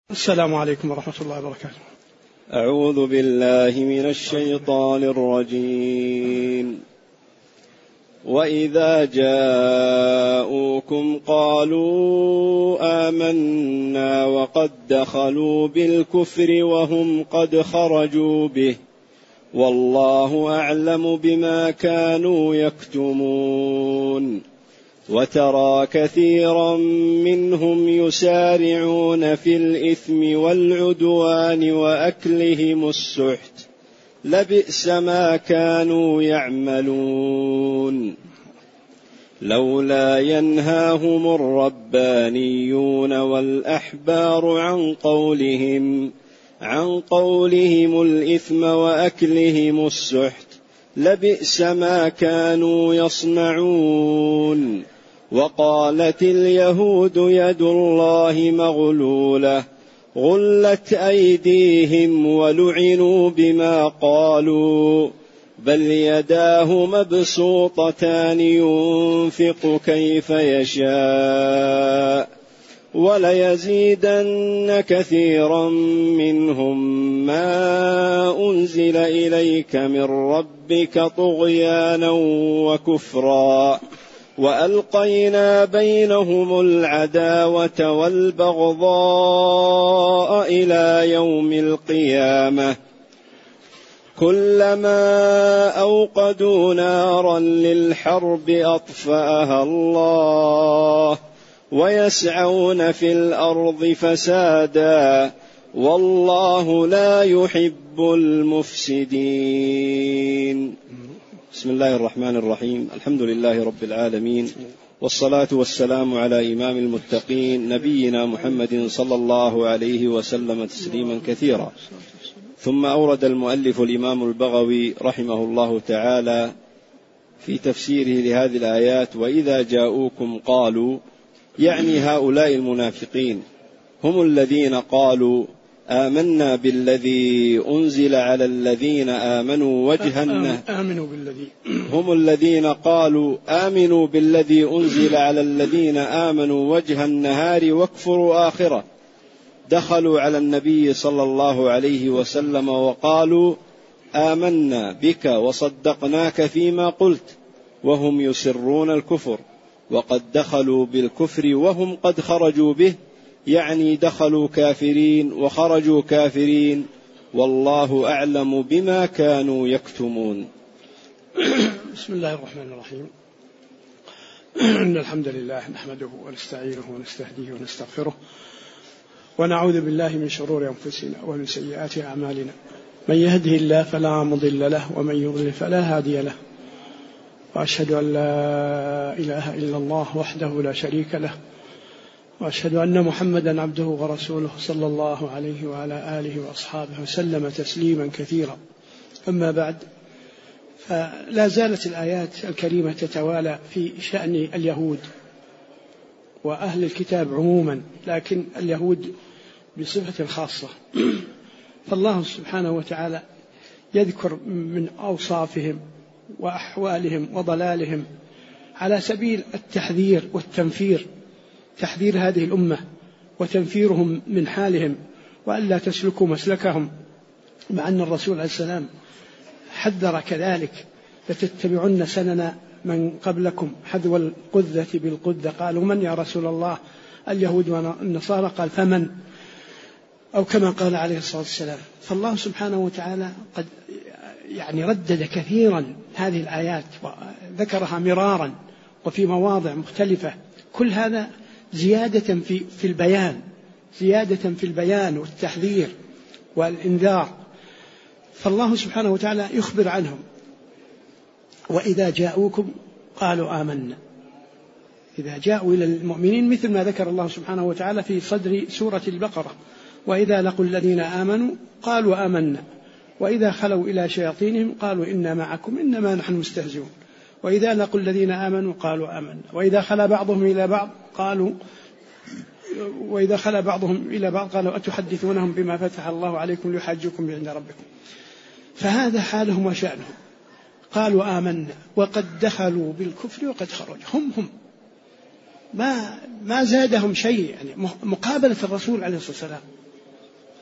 السلام عليكم ورحمة الله وبركاته. أعوذ بالله من الشيطان الرجيم. وإذا جاءوكم قالوا آمنا وقد دخلوا بالكفر وهم قد خرجوا به والله أعلم بما كانوا يكتمون. وترى كثيرا منهم يسارعون في الإثم والعدوان وأكلهم السحت لبئس ما كانوا يعملون. لولا ينهاهم الربانيون والأحبار عن قولهم الإثم وأكلهم السحت لبئس ما كانوا يصنعون. وقالت اليهود يد الله مغلولة غلت أيديهم ولعنوا بما قالوا بل يداه مبسوطتان ينفق كيف يشاء وليزيدن كثيرا منهم ما أنزل إليك من ربك طغيانا وكفرا وألقينا بينهم العداوة والبغضاء إلى يوم القيامة كلما أوقدوا نارا للحرب أطفأها الله ويسعون في الأرض فسادا والله لا يحب المفسدين. بسم الله الرحمن الرحيم. الحمد لله رب العالمين، والصلاة والسلام على إمام المتقين نبينا محمد صلى الله عليه وسلم تسليما كثيرا. ثم أورد المؤلف الإمام البغوي رحمه الله تعالى في تفسيره لهذه الآيات وإذا جاءوكم قالوا، يعني هؤلاء المنافقين هم الذين قالوا آمنا بالذي أنزل على الذين آمنوا وجه النهار. هم الذين قالوا آمنوا بالذي أنزل على الذين آمنوا وجه النهار واكفروا آخره. دخلوا على النبي صلى الله عليه وسلم وقالوا آمنا بك وصدقناك فيما قلت وهم يسرون الكفر وقد دخلوا بالكفر وهم قد خرجوا به، يعني دخلوا كافرين وخرجوا كافرين والله أعلم بما كانوا يكتمون. بسم الله الرحمن الرحيم. إن الحمد لله نحمده ونستعينه ونستهديه ونستغفره ونعوذ بالله من شرور أنفسنا ومن سيئات أعمالنا. من يهده الله فلا مضل له ومن يضلل فلا هادي له، وأشهد أن لا إله إلا الله وحده لا شريك له، وأشهد أن محمدا عبده ورسوله صلى الله عليه وعلى آله وأصحابه وسلم تسليما كثيرا. أما بعد، فلا زالت الآيات الكريمة تتوالى في شأن اليهود وأهل الكتاب عموما، لكن اليهود بصفة خاصة. فالله سبحانه وتعالى يذكر من أوصافهم وأحوالهم وضلالهم على سبيل التحذير والتنفير، تحذير هذه الأمة وتنفيرهم من حالهم وألا تسلكوا مسلكهم، مع أن الرسول عليه السلام حذر كذلك: لتتبعن سنن من قبلكم حذو القذة بالقذة. قالوا: من يا رسول الله؟ اليهود والنصارى. قال: فمن؟ أو كما قال عليه الصلاة والسلام. فالله سبحانه وتعالى قد ردد كثيرا هذه الآيات وذكرها مرارا وفي مواضع مختلفة، كل هذا زيادة في البيان والتحذير والإنذار. فالله سبحانه وتعالى يخبر عنهم: وإذا جاءوكم قالوا آمنا. إذا جاءوا إلى المؤمنين مثل ما ذكر الله سبحانه وتعالى في صدر سورة البقرة: وإذا لقوا الذين آمنوا قالوا آمنا وإذا خلوا إلى شياطينهم قالوا إنا معكم إنما نحن مستهزئون. وإذا لقوا الذين آمنوا قالوا آمنا وإذا خلا بعضهم إلى بعض قالوا أتحدثونهم بما فتح الله عليكم ليحاجوكم عند ربكم. فهذا حالهم وشأنهم. قالوا آمنا وقد دخلوا بالكفر وقد خرجوا. هم ما زادهم شيء، يعني مقابلة الرسول عليه الصلاة والسلام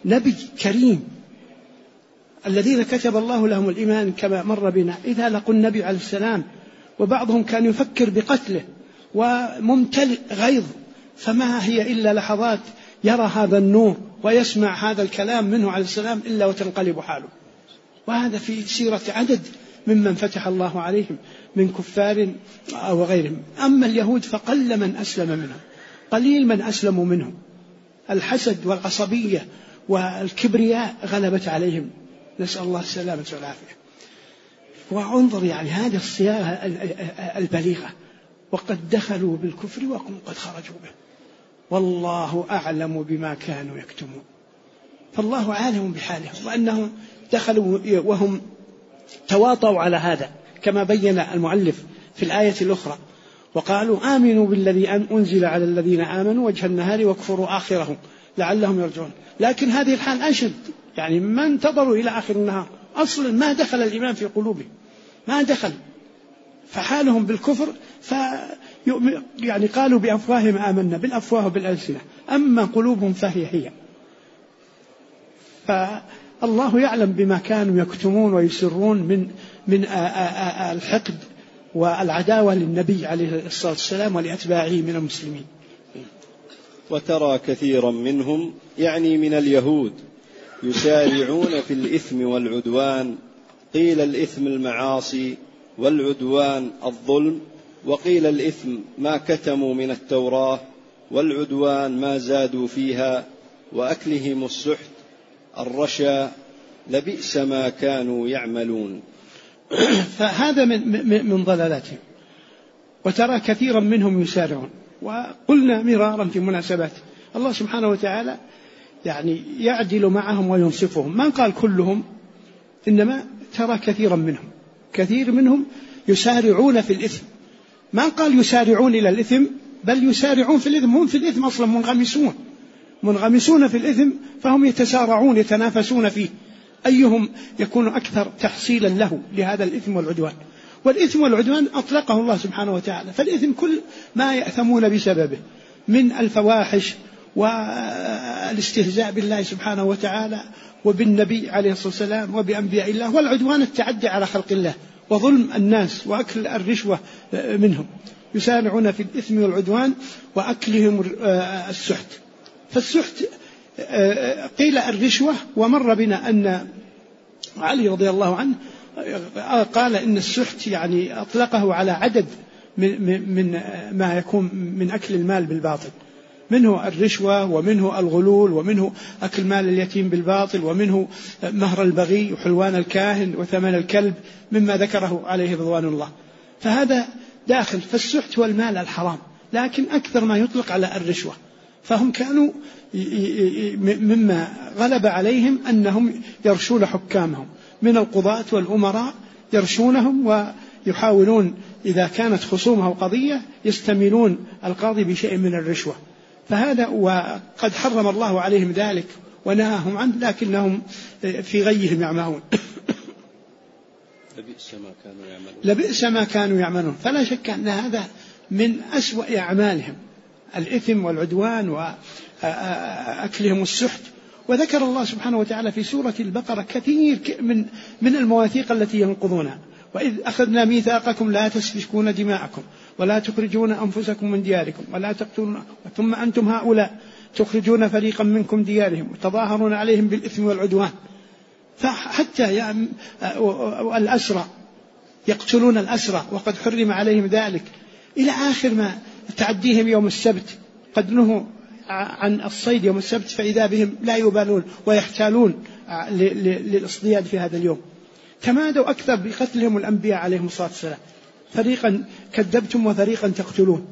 نبي كريم الذين كتب الله لهم الإيمان كما مر بنا، إذا لقوا النبي عليه السلام وبعضهم كان يفكر بقتله وممتلئ غيظ، فما هي إلا لحظات يرى هذا النور ويسمع هذا الكلام منه عليه السلام إلا وتنقلب حاله. وهذا في سيرة عدد ممن فتح الله عليهم من كفار أو غيرهم. أما اليهود فقل من أسلم منهم، قليل من أسلموا منهم، الحسد والعصبية والكبرياء غلبت عليهم، نسأل الله السلامة والعافية. وانظر يعني هذه الصياغة البليغة، وقد دخلوا بالكفر وهم قد خرجوا به، والله أعلم بما كانوا يكتمون. فالله عالم بحالهم، وأنهم دخلوا وهم تواطوا على هذا كما بين المؤلف في الآية الأخرى، وقالوا آمنوا بالذي أنزل على الذين آمنوا وجه النهار واكفروا آخره لعلهم يرجعون. لكن هذه الحال أشد، يعني ما انتظروا إلى آخر النهار، أصلا ما دخل الإيمان في قلوبهم، ما دخل، فحالهم بالكفر يعني قالوا بأفواههم آمنا بالأفواه وبالألسنة، أما قلوبهم فهي هي. فالله يعلم بما كانوا يكتمون ويسرون من الحقد والعداوة للنبي عليه الصلاة والسلام ولأتباعه من المسلمين. وترى كثيرا منهم يعني من اليهود يسارعون في الإثم والعدوان، قيل الإثم المعاصي والعدوان الظلم، وقيل الإثم ما كتموا من التوراة، والعدوان ما زادوا فيها، وأكلهم السحت الرشا، لبئس ما كانوا يعملون. فهذا من ضلالاتهم. وترى كثيرا منهم يسارعون، وقلنا مرارا في مناسبات الله سبحانه وتعالى يعني يعدل معهم وينصفهم، ما قال كلهم، إنما ترى كثيرا منهم، كثير منهم يسارعون في الإثم، ما قال يسارعون إلى الإثم، بل يسارعون في الإثم، هم في الإثم أصلا منغمسون في الإثم، فهم يتسارعون يتنافسون فيه أيهم يكون أكثر تحصيلا له لهذا الإثم والعدوان. والإثم والعدوان أطلقه الله سبحانه وتعالى، فالإثم كل ما يأثمون بسببه من الفواحش والاستهزاء بالله سبحانه وتعالى وبالنبي عليه الصلاة والسلام وبأنبياء الله، والعدوان التعدي على خلق الله وظلم الناس وأكل الرشوة منهم. يسارعون في الإثم والعدوان وأكلهم السحت. فالسحت قيل الرشوة، ومر بنا أن علي رضي الله عنه قال إن السحت يعني أطلقه على عدد من ما يكون من أكل المال بالباطل، منه الرشوة ومنه الغلول ومنه أكل مال اليتيم بالباطل ومنه مهر البغي وحلوان الكاهن وثمن الكلب مما ذكره عليه رضوان الله. فهذا داخل. فالسحت والمال الحرام، لكن أكثر ما يطلق على الرشوة. فهم كانوا مما غلب عليهم أنهم يرشون حكامهم من القضاة والأمراء، يرشونهم ويحاولون إذا كانت خصومه قضية يستميلون القاضي بشيء من الرشوة. فهذا وقد حرم الله عليهم ذلك ونهاهم عنه، لكنهم في غيهم يعمهون. لبئس ما كانوا يعملون. فلا شك أن هذا من أسوأ أعمالهم، الإثم والعدوان وأكلهم السحت. وذكر الله سبحانه وتعالى في سورة البقرة كثير من المواثيق التي ينقضونها. وإذ أخذنا ميثاقكم لا تسفكون دماءكم ولا تخرجون أنفسكم من دياركم ولا تقتلون ثم أنتم هؤلاء تخرجون فريقا منكم ديارهم وتظاهرون عليهم بالإثم والعدوان. فحتى يعني الأسرى يقتلون الأسرى وقد حرم عليهم ذلك، إلى آخر ما تعديهم يوم السبت، قد نهوا عن الصيد يوم السبت فإذا بهم لا يبالون ويحتالون للاصطياد في هذا اليوم. تمادوا أكثر بقتلهم الأنبياء عليهم الصلاة والسلام، فريقا كذبتم وفريقا تقتلون.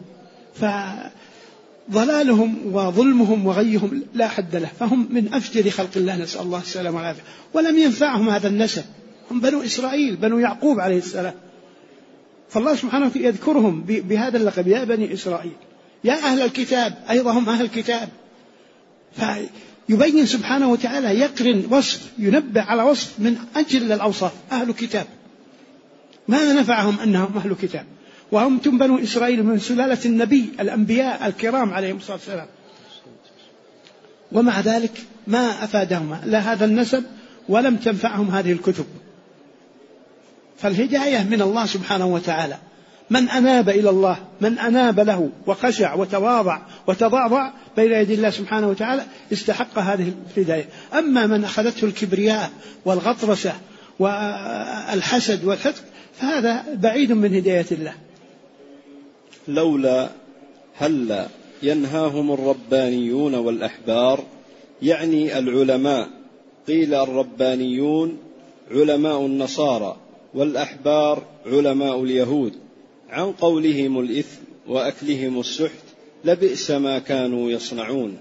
فضلالهم وظلمهم وغيهم لا حد له، فهم من أفجر خلق الله، نسأل الله السلام والعافية. ولم ينفعهم هذا النسب، هم بنو إسرائيل بنو يعقوب عليه السلام، فالله سبحانه وتعالى يذكرهم بهذا اللقب، يا بني إسرائيل، يا أهل الكتاب، أيضا هم أهل الكتاب. فيبين سبحانه وتعالى يقرن وصف، ينبه على وصف من أجل الأوصاف، أهل كتاب، ما نفعهم أنهم أهل كتاب، وهم بنو إسرائيل من سلالة النبي الأنبياء الكرام عليهم الصلاة والسلام. ومع ذلك ما أفادهم لا هذا النسب ولم تنفعهم هذه الكتب. فالهداية من الله سبحانه وتعالى، من أناب إلى الله، من أناب له وخشع وتواضع وتضاضع بين يدي الله سبحانه وتعالى استحق هذه الهداية. أما من أخذته الكبرياء والغطرسة والحسد والحقد فهذا بعيد من هداية الله. لولا هل ينهاهم الربانيون والأحبار، يعني العلماء. قيل الربانيون علماء النصارى والأحبار علماء اليهود، عن قولهم الإثم وأكلهم السحت لبئس ما كانوا يصنعون.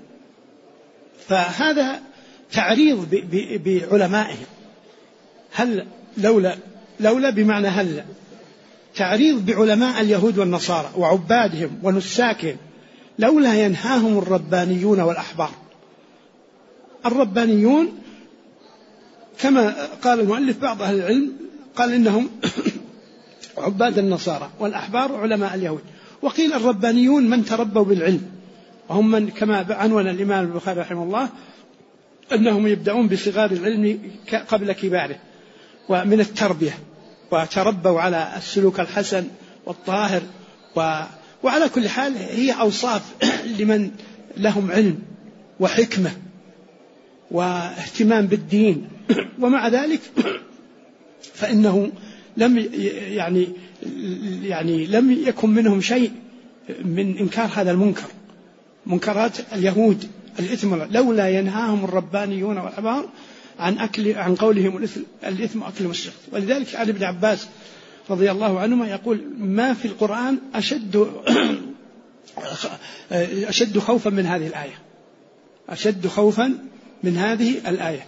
فهذا تعريض بعلمائهم. هل لولا بمعنى هل، تعريض بعلماء اليهود والنصارى وعبادهم ونساكهم. لولا ينهاهم الربانيون والأحبار. الربانيون كما قال المؤلف بعض أهل العلم قال إنهم عباد النصارى، والأحبار علماء اليهود. وقيل الربانيون من تربوا بالعلم، وهم من كما عنون الإمام البخاري رحمه الله أنهم يبدأون بصغار العلم قبل كباره ومن التربية، وتربوا على السلوك الحسن والطاهر. وعلى كل حال هي أوصاف لمن لهم علم وحكمة واهتمام بالدين. ومع ذلك فإنه لم يكن منهم شيء من إنكار هذا المنكر، منكرات اليهود الإثم. لولا ينهاهم الربانيون والأحبار عن قولهم الإثم أكلهم السحت. ولذلك عن ابن عباس رضي الله عنهما يقول ما في القرآن أشد خوفا من هذه الآية، أشد خوفا من هذه الآية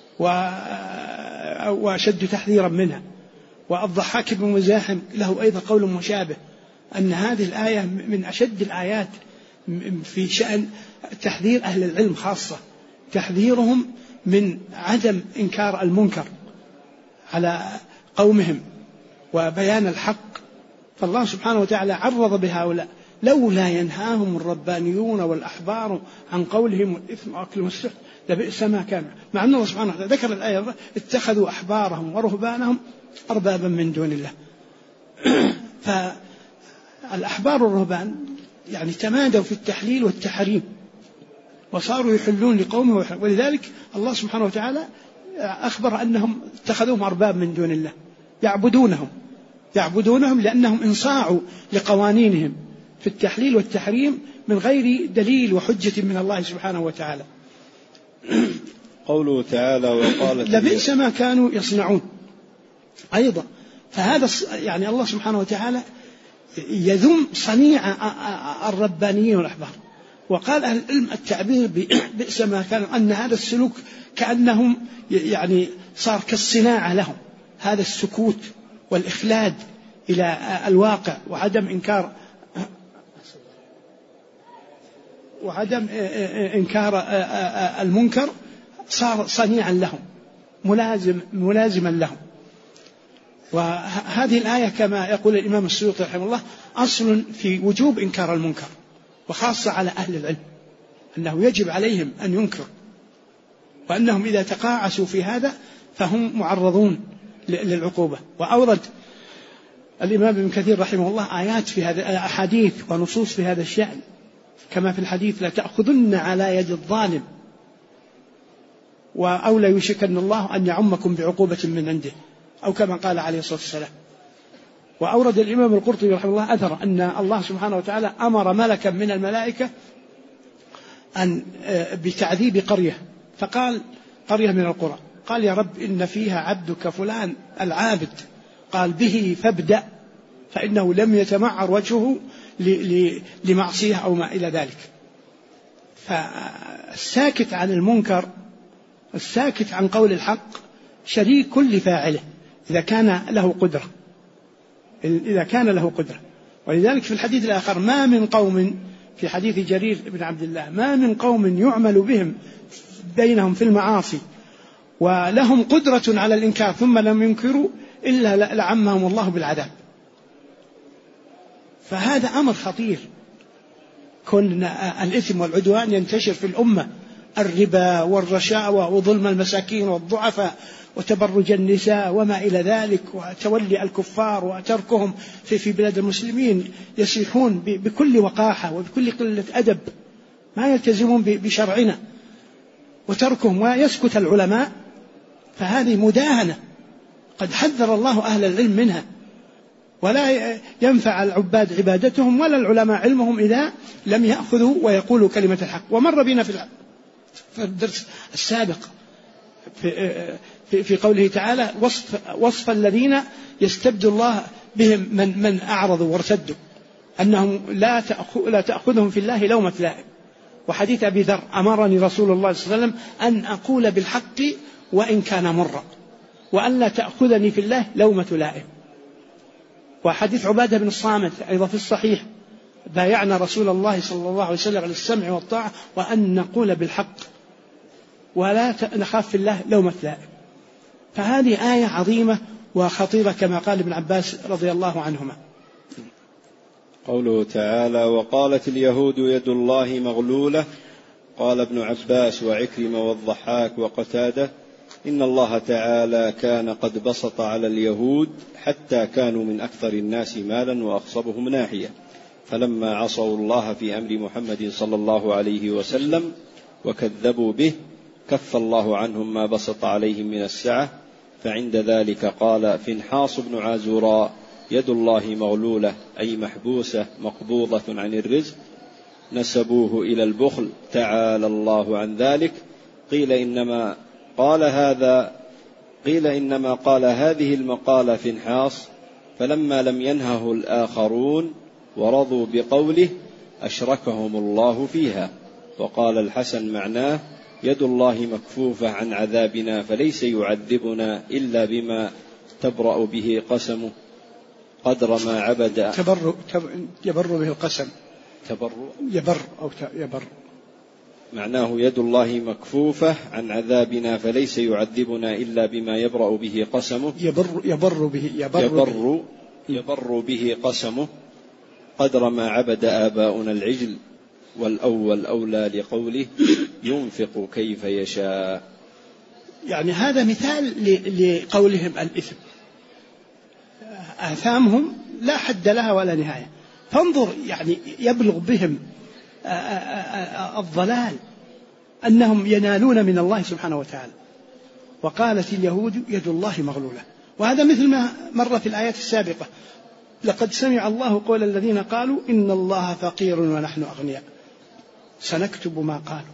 وأشد تحذيرا منها. والضحاك بن مزاحم له أيضا قول مشابه أن هذه الآية من أشد الآيات في شأن تحذير أهل العلم، خاصة تحذيرهم من عدم إنكار المنكر على قومهم وبيان الحق. فالله سبحانه وتعالى عرض بهؤلاء لولا ينهاهم الربانيون والأحبار عن قولهم الإثم وأكلهم السحت لبئس ما كان. مع أن الله سبحانه وتعالى ذكر الآية اتخذوا أحبارهم ورهبانهم أربابا من دون الله. فالأحبار والرهبان يعني تمادوا في التحليل والتحريم وصاروا يحلون لقومه، ولذلك الله سبحانه وتعالى أخبر أنهم اتخذوهم أرباب من دون الله يعبدونهم لأنهم انصاعوا لقوانينهم في التحليل والتحريم من غير دليل وحجة من الله سبحانه وتعالى. قوله تعالى وقالت لبئس ما كانوا يصنعون أيضا. فهذا يعني الله سبحانه وتعالى يذم صنيع الربانيين والأحبار. وقال أهل العلم التعبير بئس ما كانوا أن هذا السلوك كأنهم يعني صار كالصناعة لهم، هذا السكوت والإخلاد إلى الواقع وعدم إنكار المنكر صار صنيعا لهم ملازما لهم. وهذه الآية كما يقول الإمام السيوطي رحمه الله أصل في وجوب إنكار المنكر، وخاصة على أهل العلم أنه يجب عليهم أن ينكروا، وأنهم إذا تقاعسوا في هذا فهم معرضون للعقوبة. وأورد الإمام ابن كثير رحمه الله آيات في هذا، أحاديث ونصوص في هذا الشأن، كما في الحديث لا تأخذن على يد الظالم أو لا يوشكن الله أن يعمكم بعقوبة من عنده، أو كما قال عليه الصلاة والسلام. وأورد الإمام القرطبي رحمه الله أثر أن الله سبحانه وتعالى أمر ملكا من الملائكة بتعذيب قرية، فقال قرية من القرى، قال يا رب إن فيها عبدك فلان العابد، قال به فابدأ فإنه لم يتمعر وجهه لمعصية أو ما إلى ذلك. فالساكت عن المنكر، الساكت عن قول الحق شريك لفاعله إذا كان له قدرة. ولذلك في الحديث الآخر ما من قوم، في حديث جرير بن عبد الله، ما من قوم يعمل بهم بينهم في المعاصي ولهم قدرة على الإنكار ثم لم ينكروا إلا لعمهم الله بالعذاب. فهذا أمر خطير، كون الإثم والعدوان ينتشر في الأمة الربا والرشاوى وظلم المساكين والضعفاء وتبرج النساء وما إلى ذلك، وتولي الكفار وتركهم في بلاد المسلمين يصيحون بكل وقاحة وبكل قلة أدب، ما يلتزمون بشرعنا، وتركهم ويسكت العلماء، فهذه مداهنة قد حذر الله أهل العلم منها. ولا ينفع العباد عبادتهم ولا العلماء علمهم إذا لم يأخذوا ويقولوا كلمة الحق. ومر بنا في الدرس السابق في قوله تعالى وصف الذين يستبدل الله بهم من أعرضوا وارتدوا، أنهم لا تأخذهم في الله لومة لائم. وحديث أبي ذر أمرني رسول الله صلى الله عليه وسلم أن أقول بالحق وإن كان مرا، وأن لا تأخذني في الله لومة لائم. وحديث عبادة بن الصامت أيضا في الصحيح بايعنا رسول الله صلى الله عليه وسلم على السمع والطاعة وأن نقول بالحق ولا نخاف في الله لومة لائم. فهذه آية عظيمة وخطيرة كما قال ابن عباس رضي الله عنهما. قوله تعالى وقالت اليهود يد الله مغلولة، قال ابن عباس وعكرمة والضحاك وقتادة إن الله تعالى كان قد بسط على اليهود حتى كانوا من أكثر الناس مالا وأخصبهم ناحية، فلما عصوا الله في أمر محمد صلى الله عليه وسلم وكذبوا به كف الله عنهم ما بسط عليهم من السعة، فعند ذلك قال فنحاص بن عازوراء يد الله مغلولة أي محبوسة مقبوضة عن الرزق، نسبوه إلى البخل تعالى الله عن ذلك. قيل إنما قال هذه المقالة فنحاص، فلما لم ينهه الآخرون ورضوا بقوله أشركهم الله فيها. وقال الحسن معناه يد الله مكفوفة عن عذابنا فليس يعذبنا إلا بما تبرأ به قسمه قدر ما عبد يبر به القسم يبر معناه يد الله مكفوفة عن عذابنا فليس يعذبنا إلا بما يبرأ به قسمه يبر به قسمه قدر ما عبد آباؤنا العجل، والأول أولى لقوله ينفق كيف يشاء. يعني هذا مثال لقولهم الإثم، آثامهم لا حد لها ولا نهاية. فانظر يعني يبلغ بهم الضلال أنهم ينالون من الله سبحانه وتعالى. وقالت اليهود يد الله مغلولة، وهذا مثل ما مر في الآيات السابقة لقد سمع الله قول الذين قالوا إن الله فقير ونحن أغنياء سنكتب ما قالوا.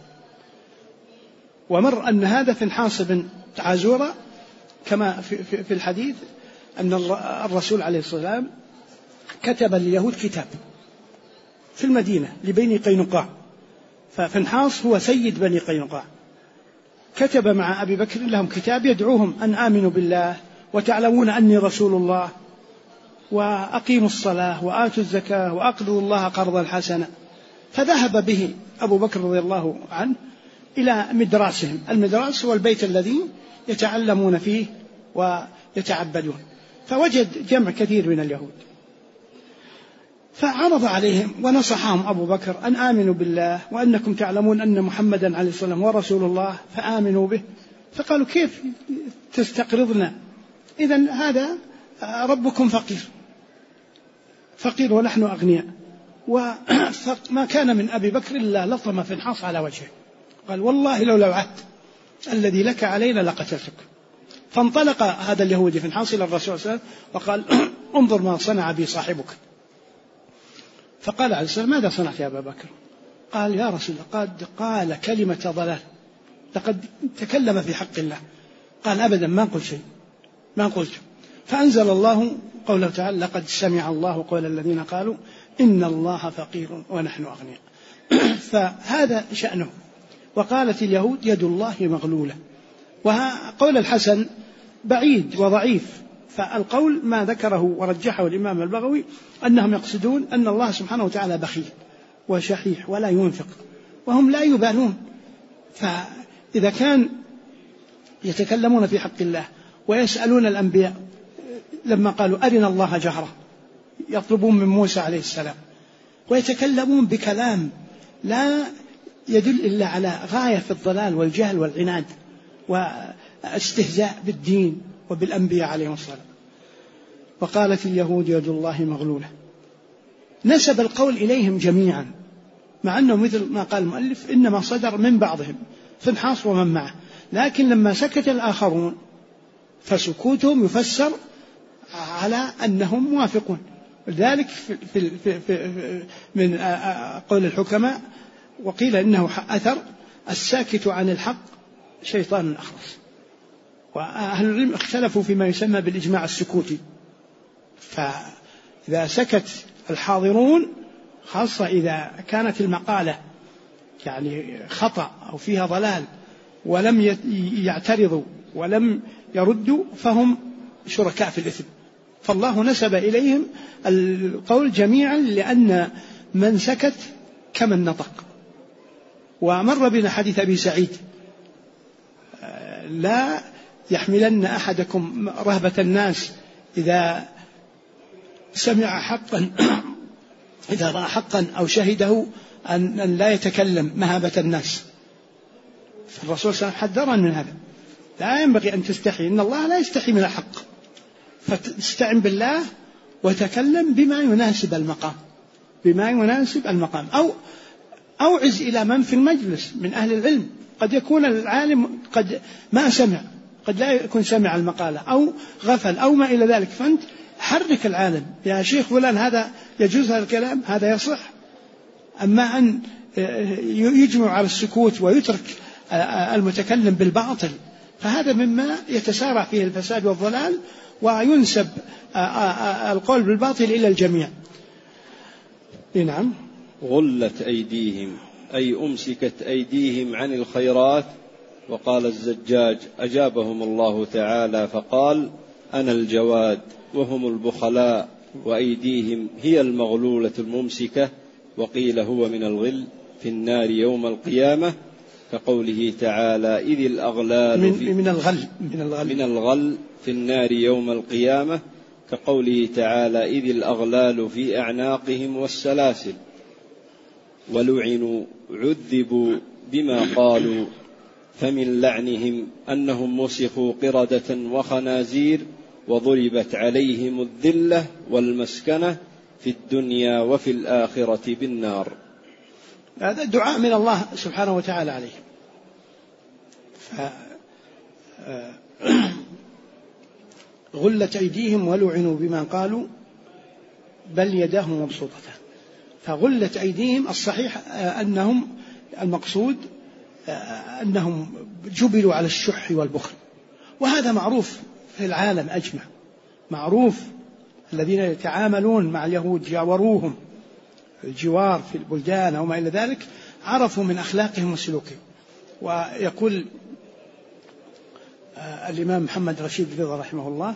ومر أن هذا فنحاص بن عازورة كما في الحديث أن الرسول عليه الصلاة والسلام كتب لليهود كتاب في المدينة لبني قينقاع، ففنحاص هو سيد بني قينقاع، كتب مع أبي بكر لهم كتاب يدعوهم أن آمنوا بالله وتعلمون أني رسول الله وأقيموا الصلاة وآتوا الزكاة وأقرضوا الله قرضا حسنا. فذهب به أبو بكر رضي الله عنه إلى مدراسهم. المدراس هو البيت الذي يتعلمون فيه ويتعبدون، فوجد جمع كثير من اليهود، فعرض عليهم ونصحهم أبو بكر أن آمنوا بالله وأنكم تعلمون أن محمدا عليه الصلاة والسلام ورسول الله فآمنوا به. فقالوا كيف تستقرضنا؟ إذن هذا ربكم فقير ونحن أغنياء. وما كان من أبي بكر إلا لطم فنحاص على وجهه، قال والله لولا العهد الذي لك علينا لقتلتك. فانطلق هذا اليهودي فنحاص إلى الرسول صلى الله عليه وسلم وقال انظر ما صنع بي صاحبك. فقال عليه السلام ماذا صنعت يا أبا بكر؟ قال يا رسول الله قد قال كلمة ضلال، لقد تكلم في حق الله. قال أبدا ما قلت شيء، ما قلت. فأنزل الله قوله تعالى لقد سمع الله قول الذين قالوا إن الله فقير ونحن أغنياء. فهذا شأنه. وقالت اليهود يد الله مغلولة. وقول الحسن بعيد وضعيف، فالقول ما ذكره ورجحه الإمام البغوي أنهم يقصدون أن الله سبحانه وتعالى بخيل وشحيح ولا ينفق، وهم لا يبالون. فإذا كان يتكلمون في حق الله ويسألون الأنبياء لما قالوا أرنا الله جهرة، يطلبون من موسى عليه السلام، ويتكلمون بكلام لا يدل إلا على غاية في الضلال والجهل والعناد واستهزاء بالدين وبالأنبياء عليهم الصلاة. وقالت اليهود يد الله مغلولة. نسب القول إليهم جميعا، مع أنه مثل ما قال المؤلف إنما صدر من بعضهم فنحاص ومن معه، لكن لما سكت الآخرون فسكوتهم يفسر على أنهم موافقون. لذلك من قول الحكماء وقيل إنه أثر الساكت عن الحق شيطان أخرس. وأهل العلم اختلفوا فيما يسمى بالإجماع السكوتي، فإذا سكت الحاضرون خاصة إذا كانت المقالة يعني خطأ أو فيها ضلال ولم يعترضوا ولم يردوا فهم شركاء في الإثم، فالله نسب إليهم القول جميعا لأن من سكت كمن نطق. ومر بنا حديث أبي سعيد لا يحملن أحدكم رهبة الناس إذا سمع حقا إذا رأى حقا أو شهده أن لا يتكلم مهابة الناس. فالرسول صلى الله عليه وسلم حذرنا من هذا، لا ينبغي أن تستحي، إن الله لا يستحي من الحق، فاستعن بالله وتكلم بما يناسب المقام، بما يناسب المقام، أو أوعز إلى من في المجلس من أهل العلم. قد يكون العالم قد ما سمع، قد لا يكون سمع المقالة أو غفل أو ما إلى ذلك، فأنت حرك العالم، يا شيخ فلان هذا يجوز هذا الكلام، هذا يصح. أما أن يجمع على السكوت ويترك المتكلم بالباطل فهذا مما يتسارع فيه الفساد والضلال وينسب القول بالباطل إلى الجميع. نعم. غلت أيديهم أي أمسكت أيديهم عن الخيرات. وقال الزجاج أجابهم الله تعالى فقال أنا الجواد وهم البخلاء وأيديهم هي المغلولة الممسكة. وقيل هو من الغل في النار يوم القيامة كقوله تعالى إذ الأغلال من الغل في النار يوم القيامة كقوله تعالى إذ الأغلال في أعناقهم والسلاسل. ولعنوا عذبوا بما قالوا فمن لعنهم أنهم مسخوا قردة وخنازير وضربت عليهم الذلة والمسكنة في الدنيا وفي الآخرة بالنار. هذا دعاء من الله سبحانه وتعالى عليهم. غلت أيديهم ولعنوا بما قالوا بل يداه مبسوطتان. فغلت أيديهم الصحيح أنهم المقصود أنهم جبلوا على الشح والبخل، وهذا معروف في العالم أجمع، معروف. الذين يتعاملون مع اليهود جاوروهم الجوار في البلدان أو ما إلى ذلك عرفوا من أخلاقهم وسلوكهم. ويقول الإمام محمد رشيد رضا رحمه الله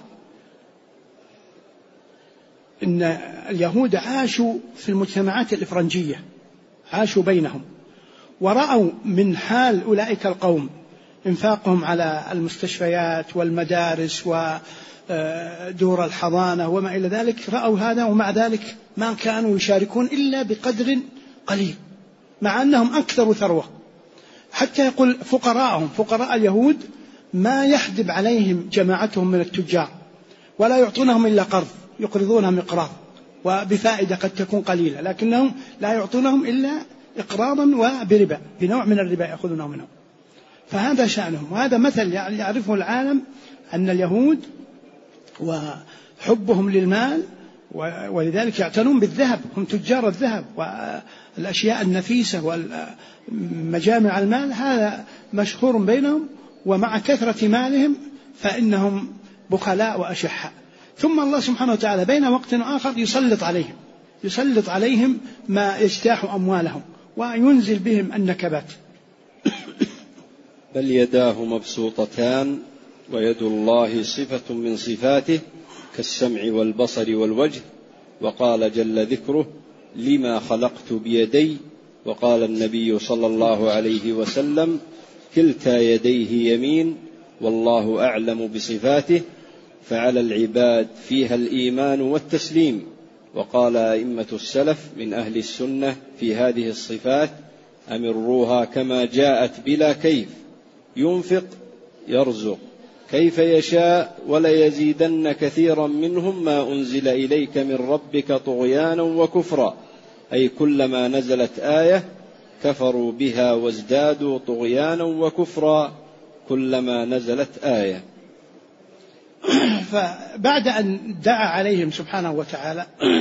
إن اليهود عاشوا في المجتمعات الإفرنجية، عاشوا بينهم ورأوا من حال أولئك القوم إنفاقهم على المستشفيات والمدارس ودور الحضانة وما إلى ذلك، رأوا هذا ومع ذلك ما كانوا يشاركون إلا بقدر قليل مع أنهم أكثر ثروة. حتى يقول فقراءهم فقراء اليهود ما يحدب عليهم جماعتهم من التجار ولا يعطونهم إلا قرض، يقرضونهم إقراض وبفائدة قد تكون قليلة، لكنهم لا يعطونهم إلا إقراضا وبربا، بنوع من الربا يأخذونه منهم. فهذا شأنهم، وهذا مثل يعرفه العالم أن اليهود وحبهم للمال ولذلك يعتنون بالذهب، هم تجار الذهب والأشياء النفيسة والمجامع المال، هذا مشهور بينهم. ومع كثرة مالهم فإنهم بخلاء وأشحاء. ثم الله سبحانه وتعالى بين وقت آخر يسلط عليهم ما يجتاح أموالهم وينزل بهم النكبات. بل يداه مبسوطتان ويد الله صفة من صفاته كالسمع والبصر والوجه. وقال جل ذكره لما خلقت بيدي. وقال النبي صلى الله عليه وسلم كلتا يديه يمين والله أعلم بصفاته. فعلى العباد فيها الإيمان والتسليم. وقال أئمة السلف من أهل السنة في هذه الصفات أمروها كما جاءت بلا كيف، ينفق يرزق كيف يشاء وليزيدن كثيرا منهم ما أنزل إليك من ربك طغيانا وكفرا، أي كلما نزلت آية كفروا بها وازدادوا طغيانا وكفرا كلما نزلت آية. فبعد أن دعا عليهم سبحانه وتعالى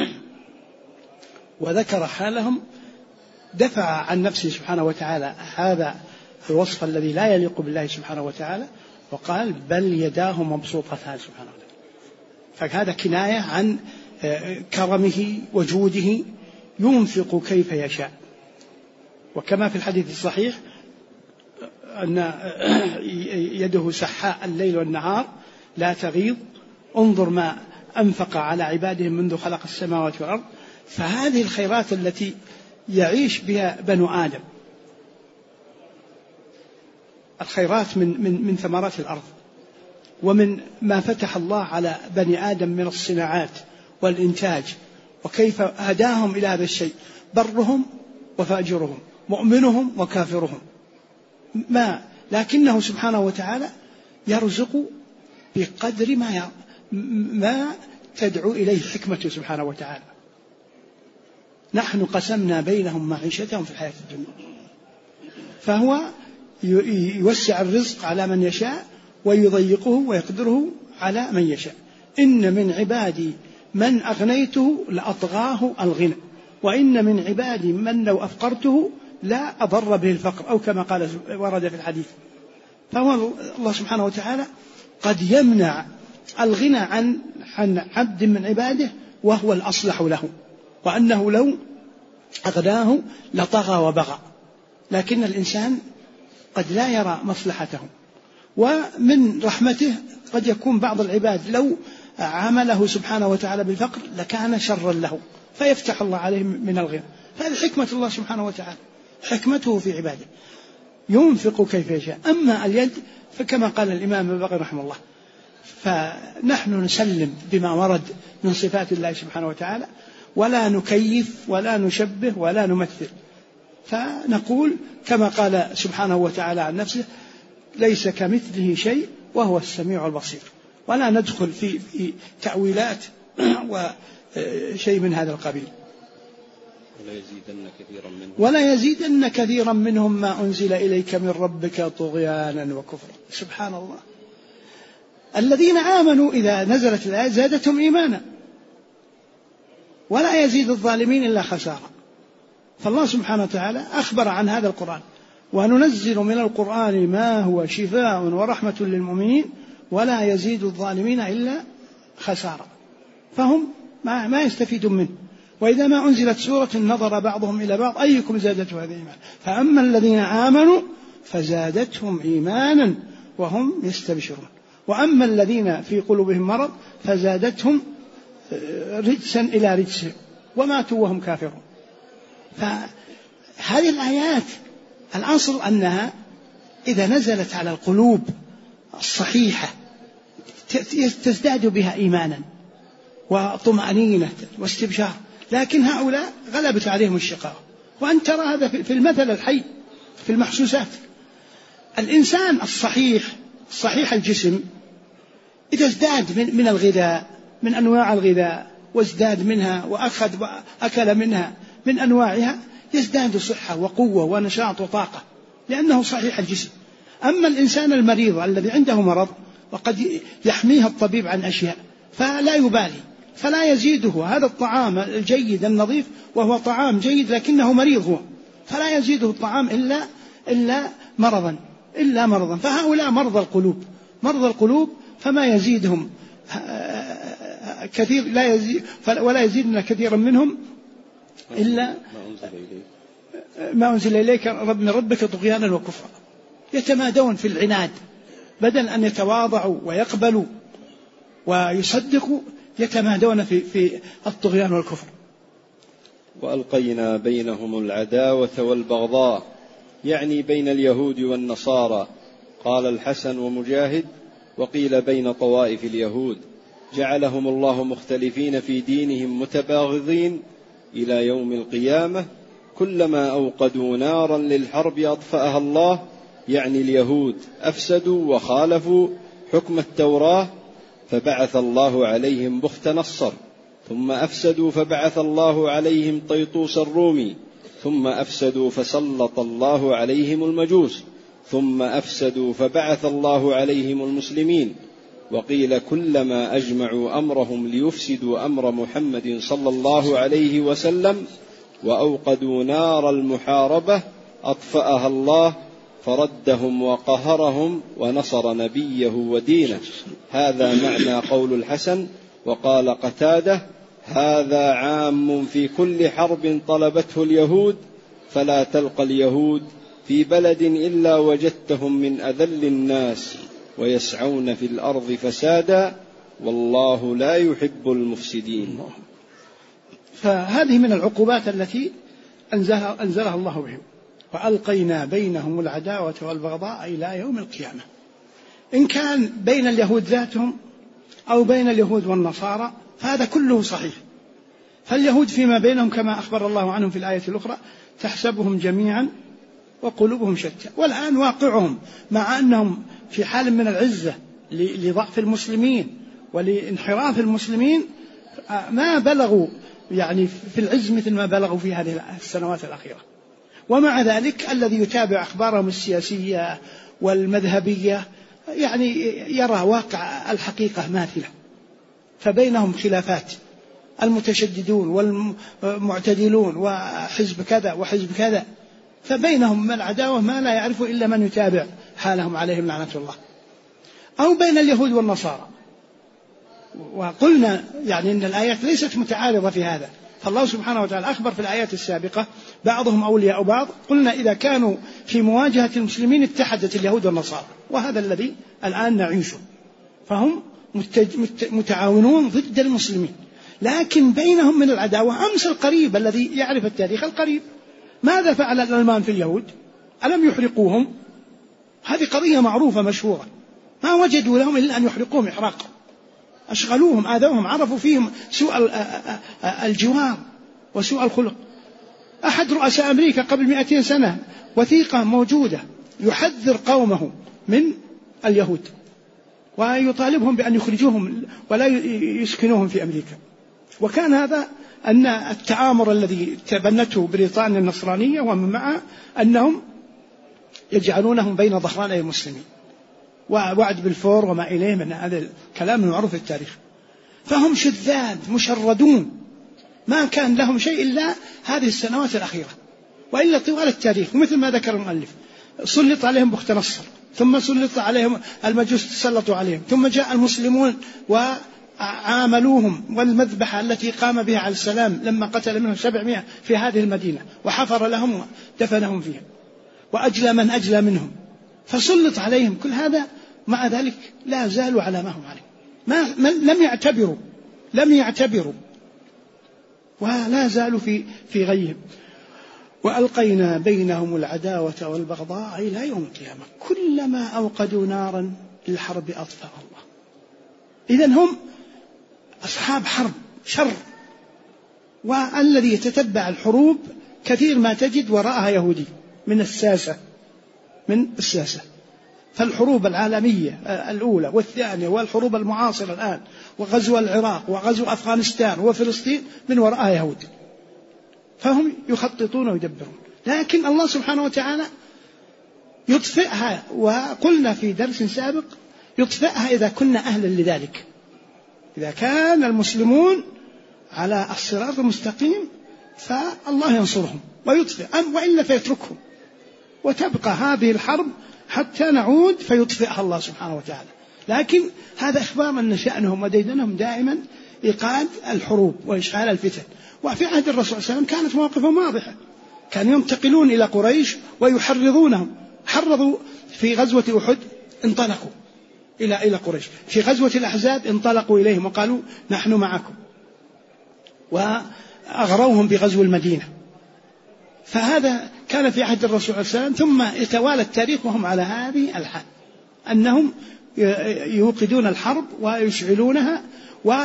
وذكر حالهم دفع عن نفسه سبحانه وتعالى هذا الوصف الذي لا يليق بالله سبحانه وتعالى، وقال بل يداه مبسوطتان سبحانه وتعالى. فهذا كناية عن كرمه وجوده، ينفق كيف يشاء. وكما في الحديث الصحيح أن يده سحاء الليل والنهار لا تغيض، انظر ما أنفق على عباده منذ خلق السماوات والأرض. فهذه الخيرات التي يعيش بها بنو آدم، الخيرات من ثمرات الأرض، ومن ما فتح الله على بني آدم من الصناعات والإنتاج، وكيف هداهم إلى هذا الشيء، برهم وفاجرهم، مؤمنهم وكافرهم، لكنه سبحانه وتعالى يرزق بقدر ما تدعو إليه حكمته سبحانه وتعالى. نحن قسمنا بينهم معيشتهم في الحياة الدنيا، فهو يوسع الرزق على من يشاء ويضيقه ويقدره على من يشاء. إن من عبادي من أغنيته لأطغاه الغنى، وإن من عبادي من لو أفقرته لا أضر به الفقر، أو كما قال ورد في الحديث. فهو الله سبحانه وتعالى قد يمنع الغنى عن عبد من عباده وهو الأصلح له، وأنه لو أغناه لطغى وبغى، لكن الإنسان قد لا يرى مصلحته. ومن رحمته قد يكون بعض العباد لو عامله سبحانه وتعالى بالفقر لكان شرا له، فيفتح الله عليه من الغنى. فهذه حكمة الله سبحانه وتعالى، حكمته في عباده، ينفق كيف يشاء. أما اليد فكما قال الإمام البغوي رحمه الله، فنحن نسلم بما ورد من صفات الله سبحانه وتعالى، ولا نكيف ولا نشبه ولا نمثل، فنقول كما قال سبحانه وتعالى عن نفسه ليس كمثله شيء وهو السميع البصير، ولا ندخل في تأويلات وشيء من هذا القبيل. ولا يزيدن كثيرا منهم ما أنزل إليك من ربك طغيانا وكفرا. سبحان الله، الذين آمنوا إذا نزلت الآية زادتهم إيمانا، ولا يزيد الظالمين إلا خسارة. فالله سبحانه وتعالى أخبر عن هذا القرآن: وننزل من القرآن ما هو شفاء ورحمة للمؤمنين ولا يزيد الظالمين إلا خسارة. فهم ما يستفيدون منه. وإذا ما أنزلت سورة نظر بعضهم إلى بعض أيكم زادته هذا إيمان، فأما الذين آمنوا فزادتهم إيمانا وهم يستبشرون، وأما الذين في قلوبهم مرض فزادتهم رجسا إلى رجسهم وماتوا وهم كافرون. فهذه الآيات الأصل أنها إذا نزلت على القلوب الصحيحة تزداد بها إيمانا وطمأنينة واستبشار. لكن هؤلاء غلبت عليهم الشقاوة، وأن ترى هذا في المثل الحي في المحسوسات. الإنسان صحيح الجسم إذا ازداد من الغذاء، من أنواع الغذاء، وازداد منها وأكل منها من أنواعها، يزداد صحة وقوة ونشاط وطاقة، لأنه صحيح الجسم. أما الإنسان المريض الذي عنده مرض وقد يحميه الطبيب عن أشياء فلا يبالي، فلا يزيده هذا الطعام الجيد النظيف، وهو طعام جيد لكنه مريض هو، فلا يزيده الطعام إلا مرضا. فهؤلاء مرضى القلوب فما يزيدهم كثير، ولا يزيدنا كثيرا منهم إلا ما أنزل إليك من ربك طغيانا وكفرا. يتمادون في العناد، بدل أن يتواضعوا ويقبلوا ويصدقوا يتمادون في الطغيان والكفر. وألقينا بينهم العداوة والبغضاء، يعني بين اليهود والنصارى. قال الحسن ومجاهد: وقيل بين طوائف اليهود، جعلهم الله مختلفين في دينهم متباغضين إلى يوم القيامة، كلما أوقدوا نارا للحرب أطفأها الله، يعني اليهود أفسدوا وخالفوا حكم التوراة فبعث الله عليهم بخت نصر، ثم أفسدوا فبعث الله عليهم طيطوس الرومي، ثم أفسدوا فسلط الله عليهم المجوس، ثم أفسدوا فبعث الله عليهم المسلمين. وقيل كلما أجمعوا أمرهم ليفسدوا أمر محمد صلى الله عليه وسلم وأوقدوا نار المحاربة أطفأها الله فردهم وقهرهم ونصر نبيه ودينه. هذا معنى قول الحسن. وقال قتادة: هذا عام في كل حرب طلبته اليهود، فلا تلقى اليهود في بلد إلا وجدتهم من أذل الناس ويسعون في الأرض فسادا، والله لا يحب المفسدين. فهذه من العقوبات التي أنزلها الله بهم. وألقينا بينهم العداوة والبغضاء إلى يوم القيامة. إن كان بين اليهود ذاتهم أو بين اليهود والنصارى فهذا كله صحيح. فاليهود فيما بينهم كما أخبر الله عنهم في الآية الأخرى: تحسبهم جميعا وقلوبهم شتى. والآن واقعهم مع أنهم في حال من العزة لضعف المسلمين ولانحراف المسلمين ما بلغوا يعني في العز مثل ما بلغوا في هذه السنوات الأخيرة. ومع ذلك الذي يتابع أخبارهم السياسية والمذهبية يعني يرى واقع الحقيقة ماثلة. فبينهم خلافات، المتشددون والمعتدلون وحزب كذا وحزب كذا، فبينهم العداوة ما لا يعرف إلا من يتابع حالهم عليهم لعنة الله. أو بين اليهود والنصارى. وقلنا يعني أن الآيات ليست متعارضة في هذا، فالله سبحانه وتعالى أخبر في الآيات السابقة بعضهم أولياء بعض. قلنا إذا كانوا في مواجهة المسلمين اتحدت اليهود والنصارى، وهذا الذي الآن نعيشه، فهم متعاونون ضد المسلمين. لكن بينهم من العداوة أمس القريب الذي يعرف التاريخ القريب. ماذا فعل الألمان في اليهود؟ ألم يحرقوهم؟ هذه قضية معروفة مشهورة. ما وجدوا لهم إلا أن يحرقوهم إحراقا، أشغلوهم، آذوهم، عرفوا فيهم سوء الجوار وسوء الخلق. أحد رؤساء أمريكا قبل 200 سنة وثيقة موجودة يحذر قومه من اليهود ويطالبهم بأن يخرجوهم ولا يسكنوهم في أمريكا. وكان هذا أن التآمر الذي تبنته بريطانيا النصرانية ومن معها أنهم يجعلونهم بين ظهراني المسلمين، ووعد بالفور وما إليه من هذا الكلام المعروف في التاريخ. فهم شذاذ مشردون، ما كان لهم شيء إلا هذه السنوات الأخيرة، وإلا طوال التاريخ. ومثل ما ذكر المؤلف سلط عليهم بخت نصر، ثم سلط عليهم المجوس تسلطوا عليهم، ثم جاء المسلمون وعاملوهم، والمذبحة التي قام بها عليه السلام لما قتل منهم 700 في هذه المدينة وحفر لهم ودفنهم فيها وأجلى من أجلى منهم، فسلط عليهم كل هذا. مع ذلك لا زالوا على ما هم عليه، لم يعتبروا ولا زالوا في غيهم. وألقينا بينهم العداوة والبغضاء إلى يوم القيامة كلما أوقدوا نارا للحرب أطفأ الله. إذن هم أصحاب حرب شر. والذي يتتبع الحروب كثير ما تجد وراءها يهودي من الساسة. فالحروب العالمية الأولى والثانية والحروب المعاصرة الآن وغزو العراق وغزو أفغانستان وفلسطين من وراءها يهود، فهم يخططون ويدبرون. لكن الله سبحانه وتعالى يطفئها، وقلنا في درس سابق يطفئها إذا كنا أهلا لذلك. إذا كان المسلمون على الصراط المستقيم فالله ينصرهم ويطفئ، وإلا فيتركهم وتبقى هذه الحرب حتى نعود فيطفئها الله سبحانه وتعالى. لكن هذا إخبار أن شأنهم وديدنهم دائما إيقاد الحروب وإشعال الفتن. وفي عهد الرسول صلى الله عليه وسلم كانت مواقفهم واضحة، كانوا ينتقلون إلى قريش ويحرضونهم. حرضوا في غزوة أحد، انطلقوا إلى قريش. في غزوة الأحزاب انطلقوا إليهم وقالوا نحن معكم، وأغروهم بغزو المدينة. فهذا كان في عهد الرسول صلى الله عليه وسلم. ثم يتوالى التاريخ وهم على هذه الحال، أنهم يوقدون الحرب ويشعلونها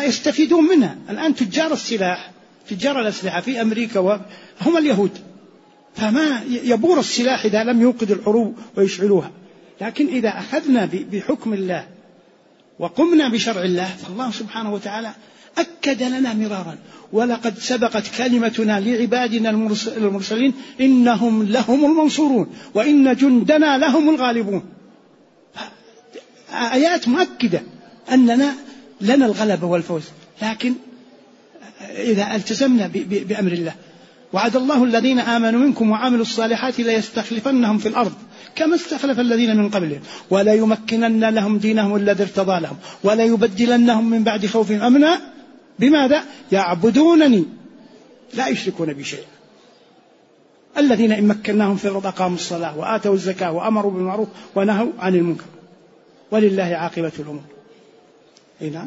ويستفيدون منها. الآن تجار السلاح، تجار الأسلحة في أمريكا هم اليهود، فما يبور السلاح إذا لم يوقد الحروب ويشعلوها. لكن إذا أخذنا بحكم الله وقمنا بشرع الله فالله سبحانه وتعالى أكد لنا مرارا: ولقد سبقت كلمتنا لعبادنا المرسلين إنهم لهم المنصورون وإن جندنا لهم الغالبون. آيات مؤكدة أننا لنا الغلبة والفوز، لكن إذا التزمنا بأمر الله. وعد الله الذين آمنوا منكم وعملوا الصالحات ليستخلفنهم في الأرض كما استخلف الذين من قبلهم ولا يمكنن لهم دينهم الذي ارتضى لهم ولا يبدلنهم من بعد خوفهم أمنا. بماذا؟ يعبدونني لا يشركون بي شيئا. الذين إن مكناهم في الأرض أقاموا الصلاة وآتوا الزكاة وأمروا بالمعروف ونهوا عن المنكر ولله عاقبة الأمور. نعم.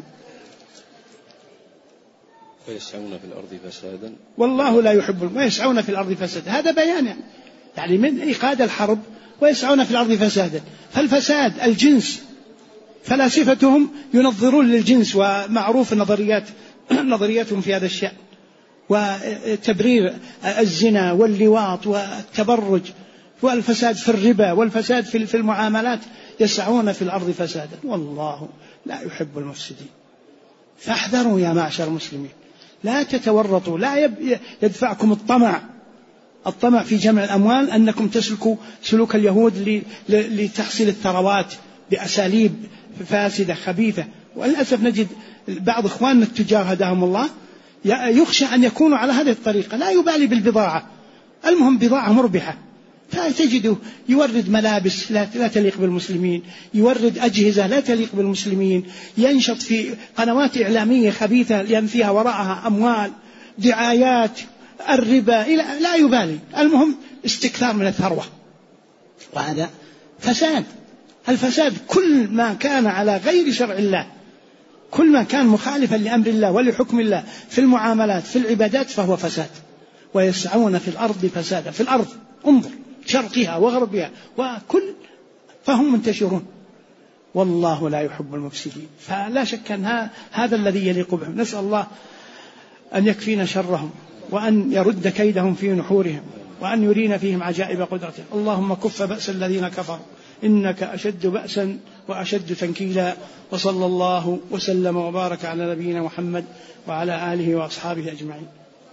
ويسعون في الأرض فسادا والله لا يحب ويسعون في الأرض فسادا. هذا بيان يعني من إيقاد الحرب ويسعون في الأرض فسادا. فالفساد الجنس، فلاسفتهم ينظرون للجنس ومعروف نظرياتهم في هذا الشأن، وتبرير الزنا واللواط والتبرج والفساد في الربا والفساد في المعاملات. يسعون في الأرض فسادا والله لا يحب المفسدين. فاحذروا يا معشر المسلمين، لا تتورطوا، لا يدفعكم الطمع في جمع الأموال أنكم تسلكوا سلوك اليهود لتحصيل الثروات بأساليب فاسدة خبيثة. وللأسف نجد بعض إخواننا التجار هداهم الله يخشى أن يكونوا على هذه الطريقة، لا يبالي بالبضاعة، المهم بضاعة مربحة. فتجده يورد ملابس لا تليق بالمسلمين، يورد أجهزة لا تليق بالمسلمين، ينشط في قنوات إعلامية خبيثة لأن فيها وراءها أموال، دعايات، الربا، لا يبالي، المهم استكثار من الثروة. وهذا فساد. الفساد كل ما كان على غير شرع الله، كل ما كان مخالفا لأمر الله ولحكم الله في المعاملات في العبادات فهو فساد. ويسعون في الأرض فسادا، في الأرض انظر شرقها وغربها فهم منتشرون والله لا يحب المفسدين. فلا شك أن هذا الذي يليق بهم. نسأل الله أن يكفينا شرهم وأن يرد كيدهم في نحورهم وأن يرينا فيهم عجائب قدرته. اللهم كف بأس الذين كفروا إنك أشد بأسا وأشد تنكيلا. وصلى الله وسلم وبارك على نبينا محمد وعلى آله وأصحابه أجمعين.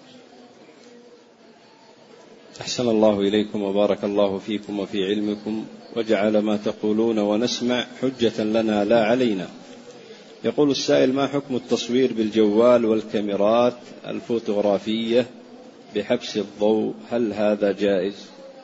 أحسن الله إليكم وبارك الله فيكم وفي علمكم وجعل ما تقولون ونسمع حجة لنا لا علينا. يقول السائل: ما حكم التصوير بالجوال والكاميرات الفوتوغرافية بحبس الضوء؟ هل هذا جائز؟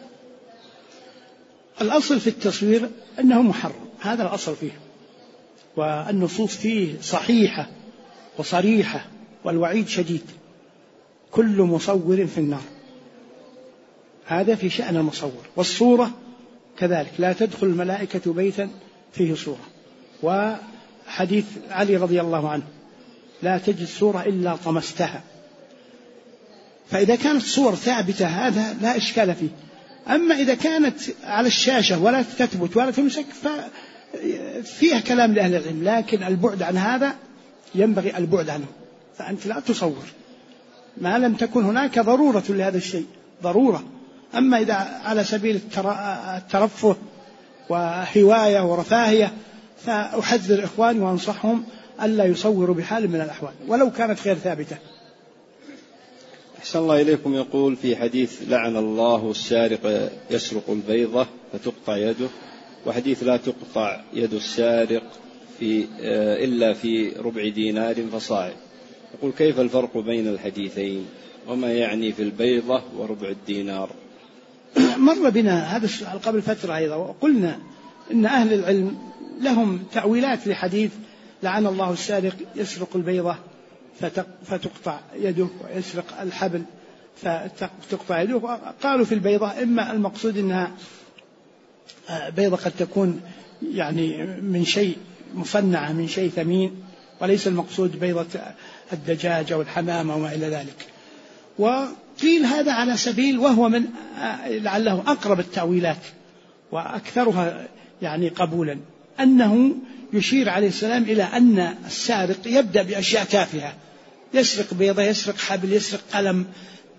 الأصل في التصوير أنه محرم، هذا الأصل فيه، والنصوص فيه صحيحة وصريحة والوعيد شديد. كل مصور في النار، هذا في شأن المصور. والصورة كذلك، لا تدخل الملائكة بيتا فيه صورة. وحديث علي رضي الله عنه: لا تجد صورة إلا طمستها. فإذا كانت صور ثابتة هذا لا إشكال فيه. أما إذا كانت على الشاشة ولا تثبت ولا تمسك ففيها كلام لأهل العلم، لكن البعد عن هذا ينبغي البعد عنه. فأنت لا تصور ما لم تكن هناك ضرورة لهذا الشيء، ضرورة. أما إذا على سبيل الترفه وهواية ورفاهية فأحذر إخواني وأنصحهم ألا يصوروا بحال من الأحوال ولو كانت غير ثابتة. أحسن الله إليكم. يقول في حديث: لعن الله السارق يسرق البيضة فتقطع يده، وحديث: لا تقطع يد السارق إلا في ربع دينار فصاع. يقول: كيف الفرق بين الحديثين؟ وما يعني في البيضة وربع الدينار؟ مر بنا هذا السؤال قبل فترة أيضا، وقلنا إن أهل العلم لهم تأويلات لحديث لعن الله السارق يسرق البيضة فتقطع يده، ويسرق الحبل فتقطع يده. قالوا في البيضة إما المقصود أنها بيضة قد تكون يعني من شيء مصنعة من شيء ثمين، وليس المقصود بيضة الدجاج أو الحمام وما إلى ذلك. وقيل هذا على سبيل، وهو من لعله أقرب التأويلات وأكثرها يعني قبولا، أنه يشير عليه السلام إلى أن السارق يبدأ بأشياء تافهة، يسرق بيضة، يسرق حبل، يسرق قلم،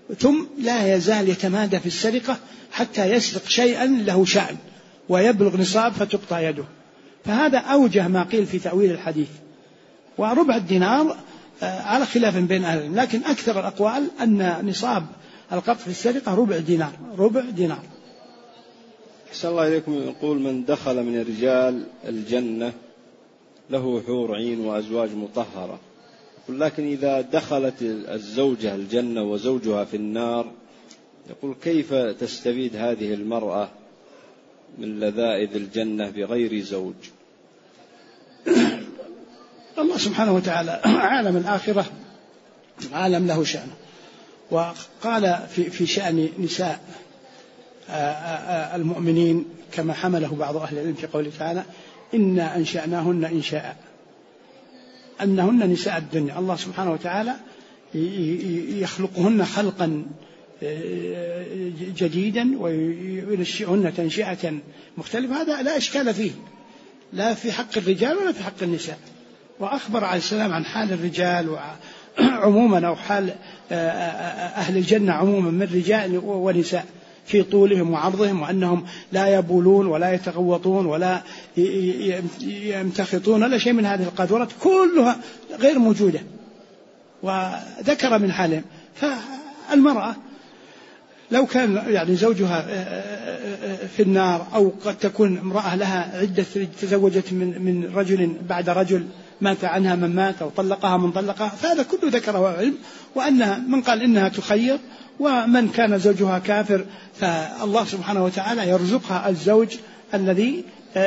ثم لا يزال يتمادى في السرقة حتى يسرق شيئا له شأن ويبلغ نصاب فتقطع يده. فهذا أوجه ما قيل في تأويل الحديث. وربع الدينار على خلاف بين أهل العلم، لكن أكثر الأقوال أن نصاب القطع في السرقة ربع دينار. أحسن الله إليكم. يقول: من دخل من الرجال الجنة له حور عين وأزواج مطهرة، لكن إذا دخلت الزوجة الجنة وزوجها في النار، يقول: كيف تستفيد هذه المرأة من لذائذ الجنة بغير زوج؟ الله سبحانه وتعالى عالم الآخرة عالم له شأنه، وقال في شأن نساء المؤمنين كما حمله بعض أهل العلم في قوله تعالى: إنا أنشأناهن إنشاء، أنهن نساء الدنيا. الله سبحانه وتعالى يخلقهن خلقا جديدا وينشئهن تنشئة مختلفة. هذا لا إشكال فيه، لا في حق الرجال ولا في حق النساء. وأخبر عليه السلام عن حال الرجال عموما أو حال أهل الجنة عموما من رجال ونساء في طولهم وعرضهم، وأنهم لا يبولون ولا يتغوطون ولا يمتخطون ولا شيء من هذه القاذورات، كلها غير موجودة. وذكر من حالهم. فالمرأة لو كان يعني زوجها في النار، أو قد تكون امرأة لها عدة تزوجت من رجل بعد رجل، مات عنها من مات أو طلقها من طلقها، فهذا كله ذكره العلم. وأنها من قال إنها تخير، ومن كان زوجها كافر فالله سبحانه وتعالى يرزقها الزوج الذي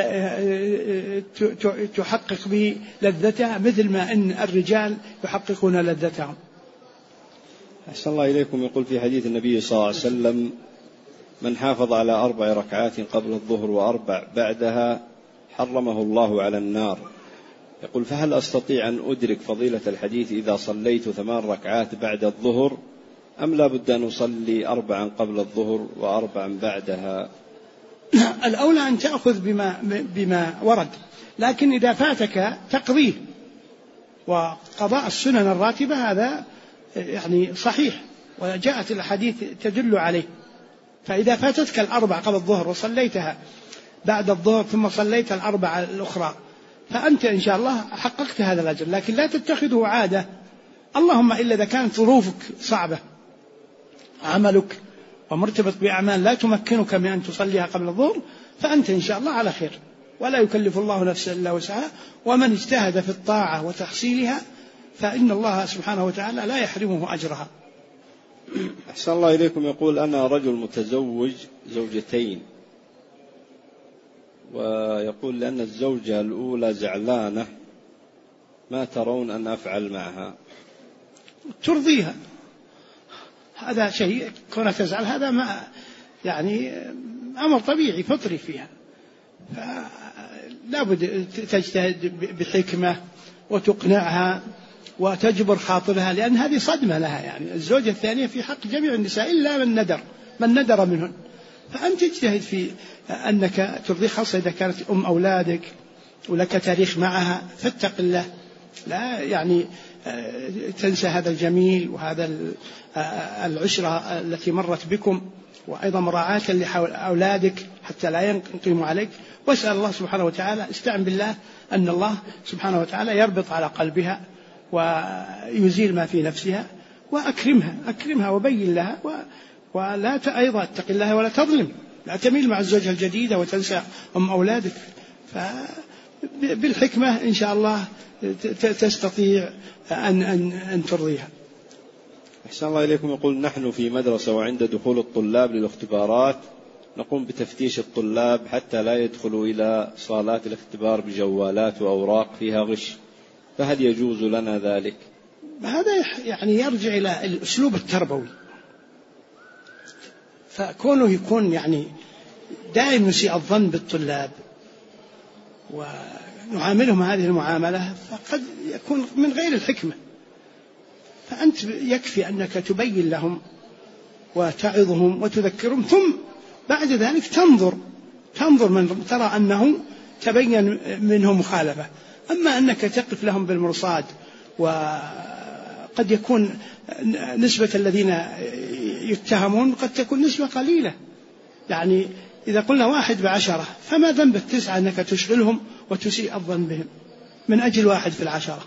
تحقق به لذتها، مثل ما إن الرجال يحققون لذتهم. أحسن الله إليكم. يقول في حديث النبي صلى الله عليه وسلم: من حافظ على 4 ركعات قبل الظهر و4 بعدها حرمه الله على النار. يقول: فهل أستطيع أن أدرك فضيلة الحديث إذا صليت 8 ركعات بعد الظهر، أم لا بد أن أصلي 4 قبل الظهر و4 بعدها؟ الأولى أن تأخذ بما ورد، لكن إذا فاتك تقضيه، وقضاء السنن الراتبة هذا يعني صحيح، وجاءت الحديث تدل عليه. فإذا فاتتك 4 قبل الظهر وصليتها بعد الظهر ثم صليت 4 الأخرى، فأنت إن شاء الله حققت هذا الأجر، لكن لا تتخذه عادة. اللهم إلا إذا كانت ظروفك صعبة، عملك ومرتبط بأعمال لا تمكنك من أن تصليها قبل الظهر، فأنت إن شاء الله على خير، ولا يكلف الله نفسا إلا وسعها. ومن اجتهد في الطاعة وتحصيلها فإن الله سبحانه وتعالى لا يحرمه أجرها. أحسن الله إليكم. يقول: أنا رجل متزوج 2، ويقول: لأن الزوجة الأولى زعلانة، ما ترون أن أفعل معها؟ ترضيها، هذا شيء كونها تزعل، هذا ما يعني أمر طبيعي فطري فيها. لا بد تجتهد بحكمة وتقنعها وتجبر خاطرها، لأن هذه صدمة لها. يعني الزوجة الثانية في حق جميع النساء إلا من ندر منهن. فأنت تجتهد في أنك ترضي، خاصة إذا كانت أم أولادك ولك تاريخ معها، فاتق الله، لا يعني تنسى هذا الجميل وهذا العشرة التي مرت بكم، وأيضا مراعاة لأولادك حتى لا ينقموا عليك. واسأل الله سبحانه وتعالى، استعن بالله أن الله سبحانه وتعالى يربط على قلبها ويزيل ما في نفسها، وأكرمها وبين لها، ولا أيضا اتق الله ولا تظلم، لا تميل مع الزوجة الجديدة وتنسى أم أولادك. فبالحكمة إن شاء الله تستطيع أن ترضيها. أحسن الله إليكم. يقول: نحن في مدرسة، وعند دخول الطلاب للاختبارات نقوم بتفتيش الطلاب حتى لا يدخلوا إلى صالات الاختبار بجوالات وأوراق فيها غش، فهل يجوز لنا ذلك؟ هذا يعني يرجع إلى الأسلوب التربوي، فكونه يكون يعني دائما نسيء الظن بالطلاب ونعاملهم هذه المعاملة، فقد يكون من غير الحكمة. فأنت يكفي أنك تبين لهم وتعظهم وتذكرهم، ثم بعد ذلك تنظر من ترى أنه تبين منه مخالفة. أما أنك تقف لهم بالمرصاد قد يكون نسبة الذين يتهمون قد تكون نسبة قليلة. يعني إذا قلنا 1/10 فما ذنب 9 أنك تشغلهم وتسيء الظن بهم من أجل 1 في 10.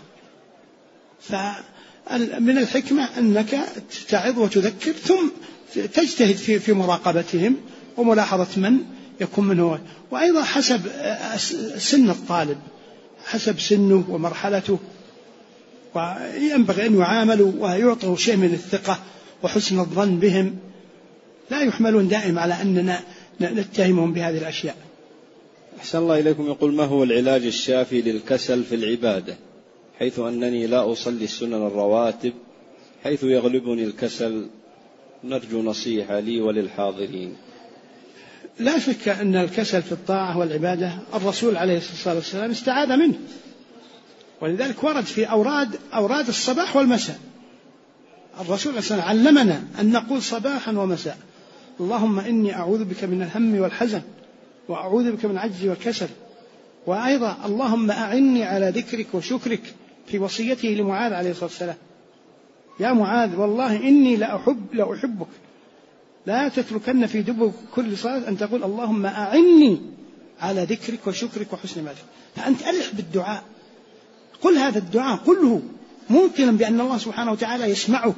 فمن الحكمة أنك تعظ وتذكر ثم تجتهد في مراقبتهم وملاحظة من يكون منه، وأيضا حسب سن الطالب، حسب سنه ومرحلته، وينبغي أن يعاملوا ويعطوا شيء من الثقة وحسن الظن بهم، لا يحملون دائما على أننا نتهمهم بهذه الأشياء. أحسن الله إليكم. يقول: ما هو العلاج الشافي للكسل في العبادة، حيث أنني لا أصلي السنن الرواتب حيث يغلبني الكسل؟ نرجو نصيحة لي وللحاضرين. لا شك أن الكسل في الطاعة والعبادة الرسول عليه الصلاة والسلام استعاذ منه، ولذلك ورد في أوراد الصباح والمساء. الرسول عليه الصلاة والسلام علمنا أن نقول صباحا ومساء: اللهم إني أعوذ بك من الهم والحزن، وأعوذ بك من العجز والكسل. وأيضا اللهم أعني على ذكرك وشكرك، في وصيته لمعاذ عليه الصلاة والسلام: يا معاذ والله إني لأحبك لا تتركن في دبر كل صلاة أن تقول اللهم أعني على ذكرك وشكرك وحسن عبادتك. فأنت ألح بالدعاء، قل هذا الدعاء كله موقنا بأن الله سبحانه وتعالى يسمعك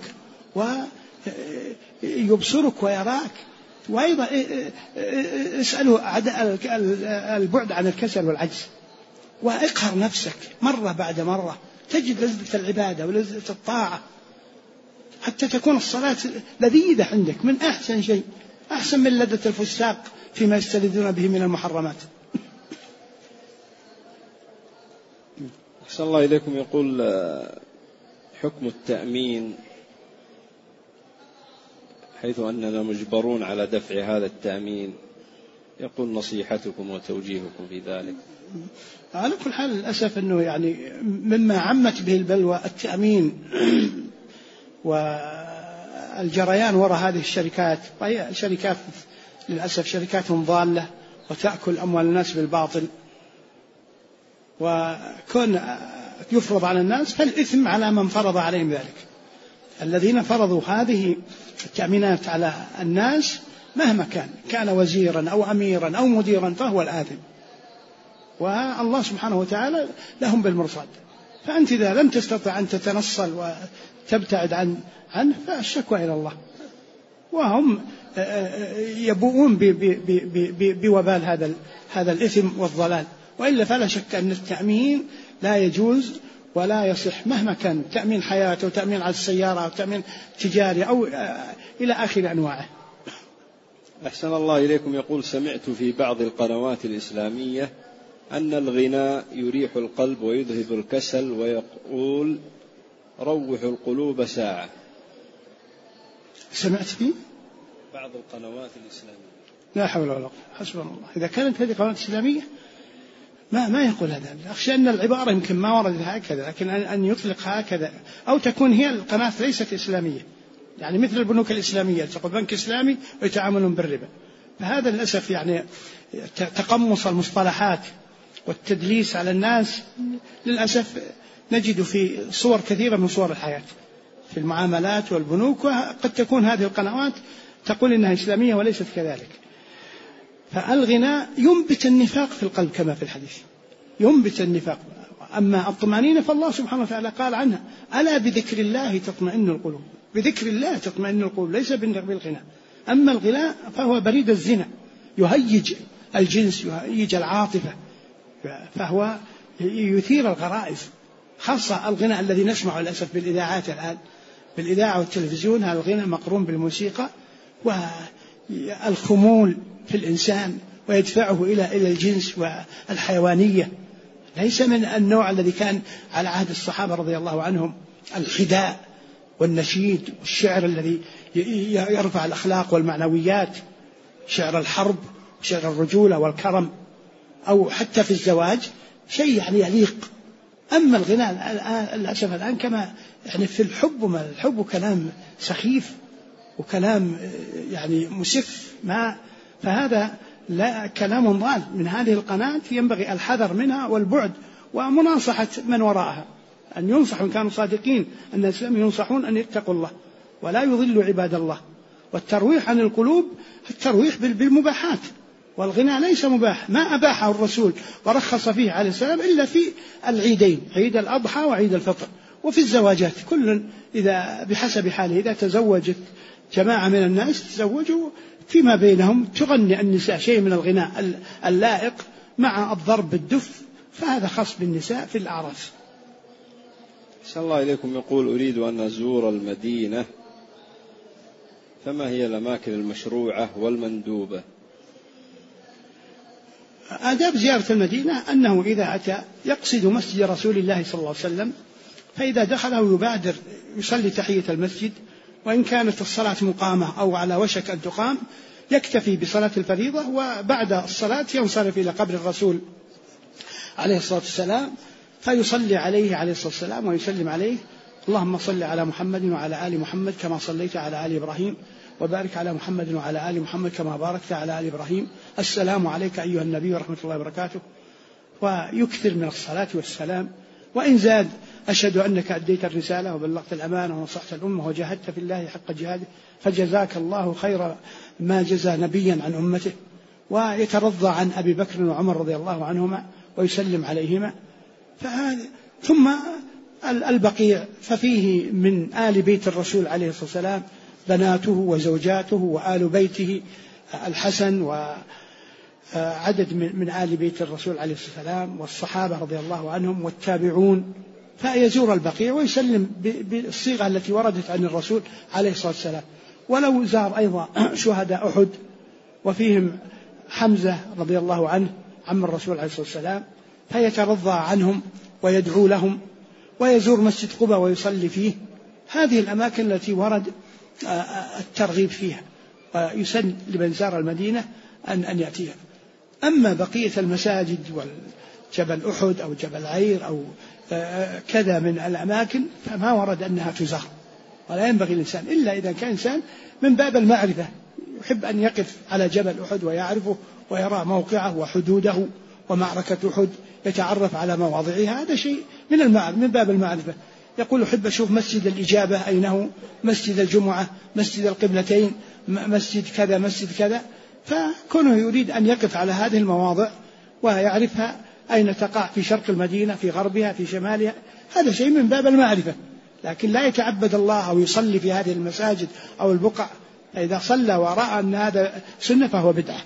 ويبصرك ويراك. وأيضا اسأله البعد عن الكسل والعجز، واقهر نفسك مرة بعد مرة، تجد لذة العبادة ولذة الطاعة، حتى تكون الصلاة لذيذة عندك من أحسن شيء، أحسن من لذة الفساق فيما يستلذون به من المحرمات. أحسن الله إليكم. يقول: حكم التأمين حيث أننا مجبرون على دفع هذا التأمين، يقول نصيحتكم وتوجيهكم في ذلك. على كل حال للأسف أنه يعني مما عمت به البلوى التأمين والجريان وراء هذه الشركات، وهي شركات للأسف شركاتهم ضالة وتأكل أموال الناس بالباطل، وكون يفرض على الناس فالإثم على من فرض عليهم ذلك. الذين فرضوا هذه التأمينات على الناس مهما كان وزيرا أو أميرا أو مديرا فهو الآثم، والله سبحانه وتعالى لهم بالمرصاد. فأنت إذا لم تستطع أن تتنصل وتبتعد عنه فالشكوى إلى الله، وهم يبوؤون بوبال هذا الإثم والضلال. وإلا فلا شك أن التأمين لا يجوز ولا يصح مهما كان، تأمين حياة أو تأمين على السيارة أو تأمين تجاري أو إلى آخر أنواعه. أحسن الله إليكم. يقول: سمعت في بعض القنوات الإسلامية أن الغناء يريح القلب ويذهب الكسل، ويقول: روح القلوب ساعة. سمعت في بعض القنوات الإسلامية. لا حول ولا قوة، حسبنا الله. إذا كانت هذه قنوات إسلامية ما يقول هذا. أخشى أن العبارة يمكن ما وردت هكذا، لكن أن يطلق هكذا، أو تكون هي القناة ليست إسلامية، يعني مثل البنوك الإسلامية تقول بنك إسلامي ويتعاملون بالربا. فهذا للأسف يعني تقمص المصطلحات والتدليس على الناس للأسف نجد في صور كثيرة من صور الحياة في المعاملات والبنوك، وقد تكون هذه القنوات تقول إنها إسلامية وليست كذلك. فالغناء ينبت النفاق في القلب كما في الحديث، ينبت النفاق. أما الطمأنينة فالله سبحانه وتعالى قال عنها: ألا بذكر الله تطمئن القلوب. بذكر الله تطمئن القلوب، ليس بالغناء. أما الغناء فهو بريد الزنا، يهيج الجنس، يهيج العاطفة، فهو يثير الغرائز. خاصة الغناء الذي نسمعه للأسف بالإذاعات الآن، بالإذاعة والتلفزيون، هذا الغناء مقرون بالموسيقى والخمول في الإنسان، ويدفعه إلى الجنس والحيوانية. ليس من النوع الذي كان على عهد الصحابة رضي الله عنهم، الخداع والنشيد والشعر الذي يرفع الأخلاق والمعنويات، شعر الحرب وشعر الرجولة والكرم، أو حتى في الزواج شيء يعني يليق. أما الغناء للأسف الآن كما يعني في الحب، وما الحب كلام سخيف وكلام يعني مسف، فهذا لا كلام ضال. من هذه القناة ينبغي الحذر منها والبعد ومناصحة من وراءها. أن ينصحوا إن كانوا صادقين أن الإسلام ينصحون أن يتقوا الله ولا يضلوا عباد الله. والترويح عن القلوب الترويح بالمباحات، والغنى ليس مباح، ما أباحه الرسول ورخص فيه عليه السلام إلا في العيدين، عيد الأضحى وعيد الفطر، وفي الزواجات كل إذا بحسب حاله. إذا تزوجت جماعة من الناس تزوجوا فيما بينهم، تغني النساء شيء من الغناء اللائق مع الضرب بالدف، فهذا خاص بالنساء في الأعراس. أحسن الله إليكم. يقول أريد أن أزور المدينة، فما هي الأماكن المشروعة والمندوبة؟ آداب زيارة المدينة أنه إذا أتى يقصد مسجد رسول الله صلى الله عليه وسلم، فإذا دخله يبادر يصلي تحية المسجد، وإن كانت الصلاة مقامة أو على وشك أن تقام يكتفي بصلاة الفريضة، وبعد الصلاة ينصرف إلى قبر الرسول عليه الصلاة والسلام فيصلي عليه عليه الصلاة والسلام ويسلم عليه: اللهم صل على محمد وعلى آل محمد كما صليت على آل إبراهيم، وبارك على محمد وعلى آل محمد كما باركت على آل إبراهيم، السلام عليك أيها النبي ورحمة الله وبركاته. ويكثر من الصلاة والسلام. وإن زاد: أشهد أنك أديت الرسالة وبلغت الأمانة ونصحت الأمة وجاهدت في الله حق جهاده فجزاك الله خير ما جزى نبيا عن أمته. ويترضى عن أبي بكر وعمر رضي الله عنهما ويسلم عليهما. ثم البقيع ففيه من آل بيت الرسول عليه الصلاة والسلام بناته وزوجاته وآل بيته الحسن وعدد من آل بيت الرسول عليه الصلاة والسلام والصحابة رضي الله عنهم والتابعون، فيزور البقيع ويسلم بالصيغة التي وردت عن الرسول عليه الصلاة والسلام. ولو زار أيضا شهداء أحد وفيهم حمزة رضي الله عنه عم الرسول عليه الصلاة والسلام فيترضى عنهم ويدعو لهم، ويزور مسجد قباء ويصلي فيه. هذه الأماكن التي ورد الترغيب فيها، ويسن لمن زار المدينة أن يأتيها. أما بقية المساجد والجبل أحد أو جبل عير أو كذا من الأماكن فما ورد أنها تزار، ولا ينبغي الإنسان إلا إذا كان إنسان من باب المعرفة يحب أن يقف على جبل أحد ويعرفه ويرى موقعه وحدوده ومعركة أحد، يتعرف على مواضعها، هذا شيء من باب المعرفة. يقول أحب أشوف مسجد الإجابة أين هو، مسجد الجمعة، مسجد القبلتين، مسجد كذا مسجد كذا، فكونه يريد أن يقف على هذه المواضع ويعرفها أين تقع في شرق المدينة في غربها في شمالها، هذا شيء من باب المعرفة. لكن لا يتعبد الله أو يصلي في هذه المساجد أو البقع، إذا صلى ورأى أن هذا سنة فهو بدعة.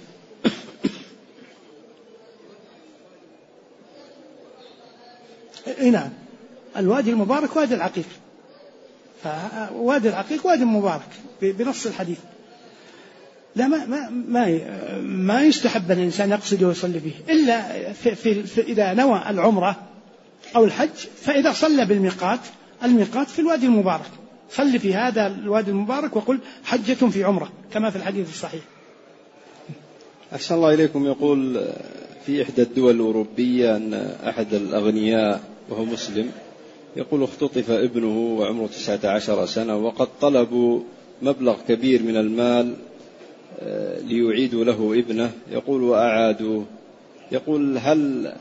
نعم، الوادي المبارك وادي العقيق، فوادي العقيق وادي مبارك بنص الحديث. لا ما يستحب أن الإنسان يقصد ويصلي فيه إلا إذا نوى العمرة أو الحج، فإذا صلى بالميقات، الميقات في الوادي المبارك، صلي في هذا الوادي المبارك وقل حجة في عمرة كما في الحديث الصحيح. أحسن الله إليكم. يقول في إحدى الدول الأوروبية أن أحد الأغنياء وهو مسلم يقول اختطف ابنه وعمره 19 سنة وقد طلبوا مبلغ كبير من المال ليعيدوا له ابنه، يقول وأعادوه. يقول هل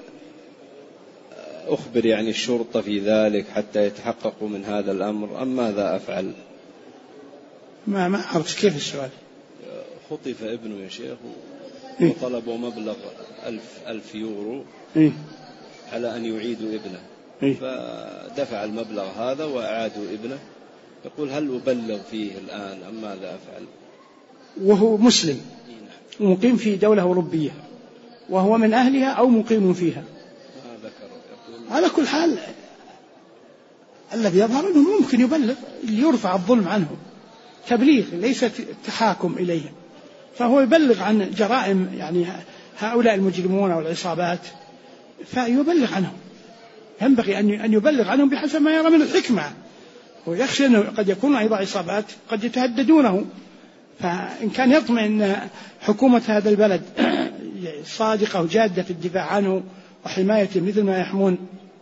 أخبر يعني الشرطة في ذلك حتى يتحققوا من هذا الأمر أم ماذا أفعل؟ ما أعرف كيف السؤال. خطف ابنه يا شيخ وطلبوا مبلغ 1000 يورو على أن يعيدوا ابنه، فدفع المبلغ هذا وأعادوا ابنه. يقول هل أبلغ فيه الآن أم ماذا أفعل؟ وهو مسلم مقيم في دولة أوروبية وهو من أهلها أو مقيم فيها، على كل حال الذي يظهر أنه ممكن يبلغ ليرفع الظلم عنه، تبليغ ليس تحاكم إليه، فهو يبلغ عن جرائم يعني هؤلاء المجرمون والعصابات فيبلغ عنهم، ينبغي أن يبلغ عنهم بحسب ما يرى من الحكمة، ويخشى أنه قد يكون أيضا عصابات قد يتهددونه، فإن كان يطمئن أن حكومة هذا البلد صادقة وجادة في الدفاع عنه وحمايته مثل ما يحمون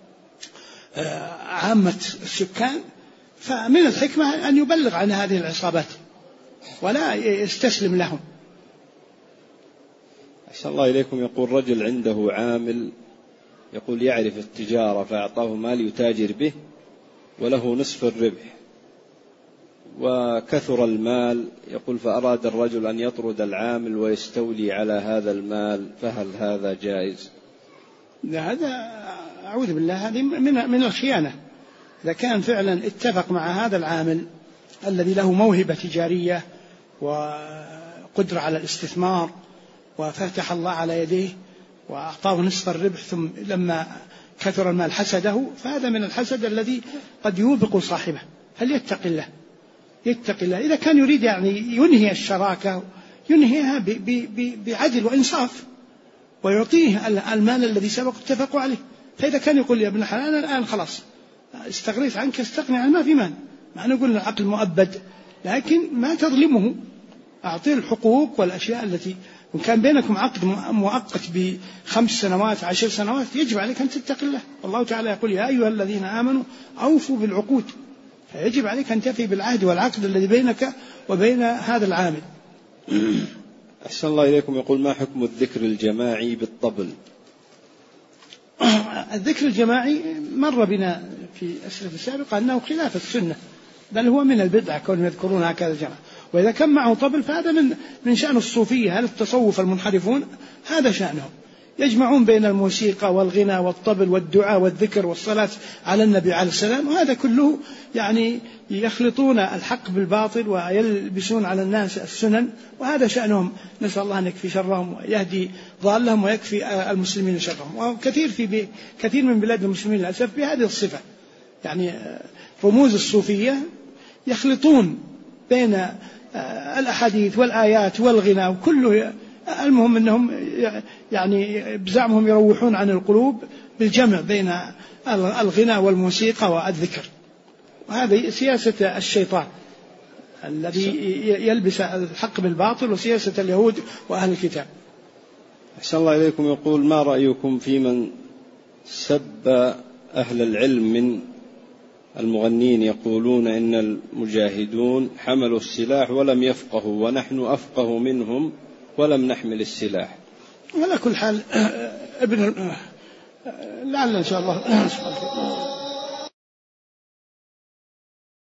عامة السكان، فمن الحكمة أن يبلغ عن هذه العصابات ولا يستسلم لهم. أحسن الله إليكم. يقول رجل عنده عامل يقول يعرف التجارة فأعطاه مال يتاجر به وله نصف الربح وكثر المال، يقول فأراد الرجل أن يطرد العامل ويستولي على هذا المال، فهل هذا جائز؟ هذا أعوذ بالله هذه من الخيانة. إذا كان فعلا اتفق مع هذا العامل الذي له موهبة تجارية وقدرة على الاستثمار وفتح الله على يديه وأعطاه نصف الربح، ثم لما كثر المال حسده، فهذا من الحسد الذي قد يوبق صاحبه. فليتق الله، يتق الله. إذا كان يريد يعني ينهي الشراكة ينهيها بعدل وإنصاف ويعطيه المال الذي سبق اتفقوا عليه. فإذا كان يقول يا ابن حلال الآن خلاص استغنيت عنك استغني عن ما في مال، مع أن نقول العقل مؤبد، لكن ما تظلمه، أعطيه الحقوق والأشياء التي وإن كان بينكم عقد مؤقت ب5 سنوات 10 سنوات يجب عليك أن تتق الله. والله تعالى يقول يا أيها الذين آمنوا أوفوا بالعقود، فيجب عليك أن تفي بالعهد والعقد الذي بينك وبين هذا العامل. أحسن الله إليكم. يقول ما حكم الذكر الجماعي بالطبل؟ الذكر الجماعي مر بنا في أسلف السابقة أنه خلاف السنة، بل هو من البدعة كونهم يذكرون هكذا جماعة. وإذا كان معه طبل فهذا من شأن الصوفية، هل التصوف المنحرفون هذا شأنهم، يجمعون بين الموسيقى والغنى والطبل والدعاء والذكر والصلاة على النبي عليه السلام، وهذا كله يعني يخلطون الحق بالباطل ويلبسون على الناس السنن، وهذا شأنهم. نسأل الله أن يكفي شرهم ويهدي ضالهم ويكفي المسلمين شرهم. وكثير في كثير من بلاد المسلمين للأسف بهذه الصفة، يعني رموز الصوفية يخلطون بين الأحاديث والآيات والغنى وكله. المهم أنهم يعني بزعمهم يروحون عن القلوب بالجمع بين الغنى والموسيقى والذكر، وهذه سياسة الشيطان الذي يلبس الحق بالباطل، وسياسة اليهود وأهل الكتاب. أحسن الله إليكم. يقول ما رأيكم في من سب أهل العلم من المغنين، يقولون إن المجاهدون حملوا السلاح ولم يفقهوا ونحن أفقه منهم ولم نحمل السلاح؟ على كل حال لعل إن شاء الله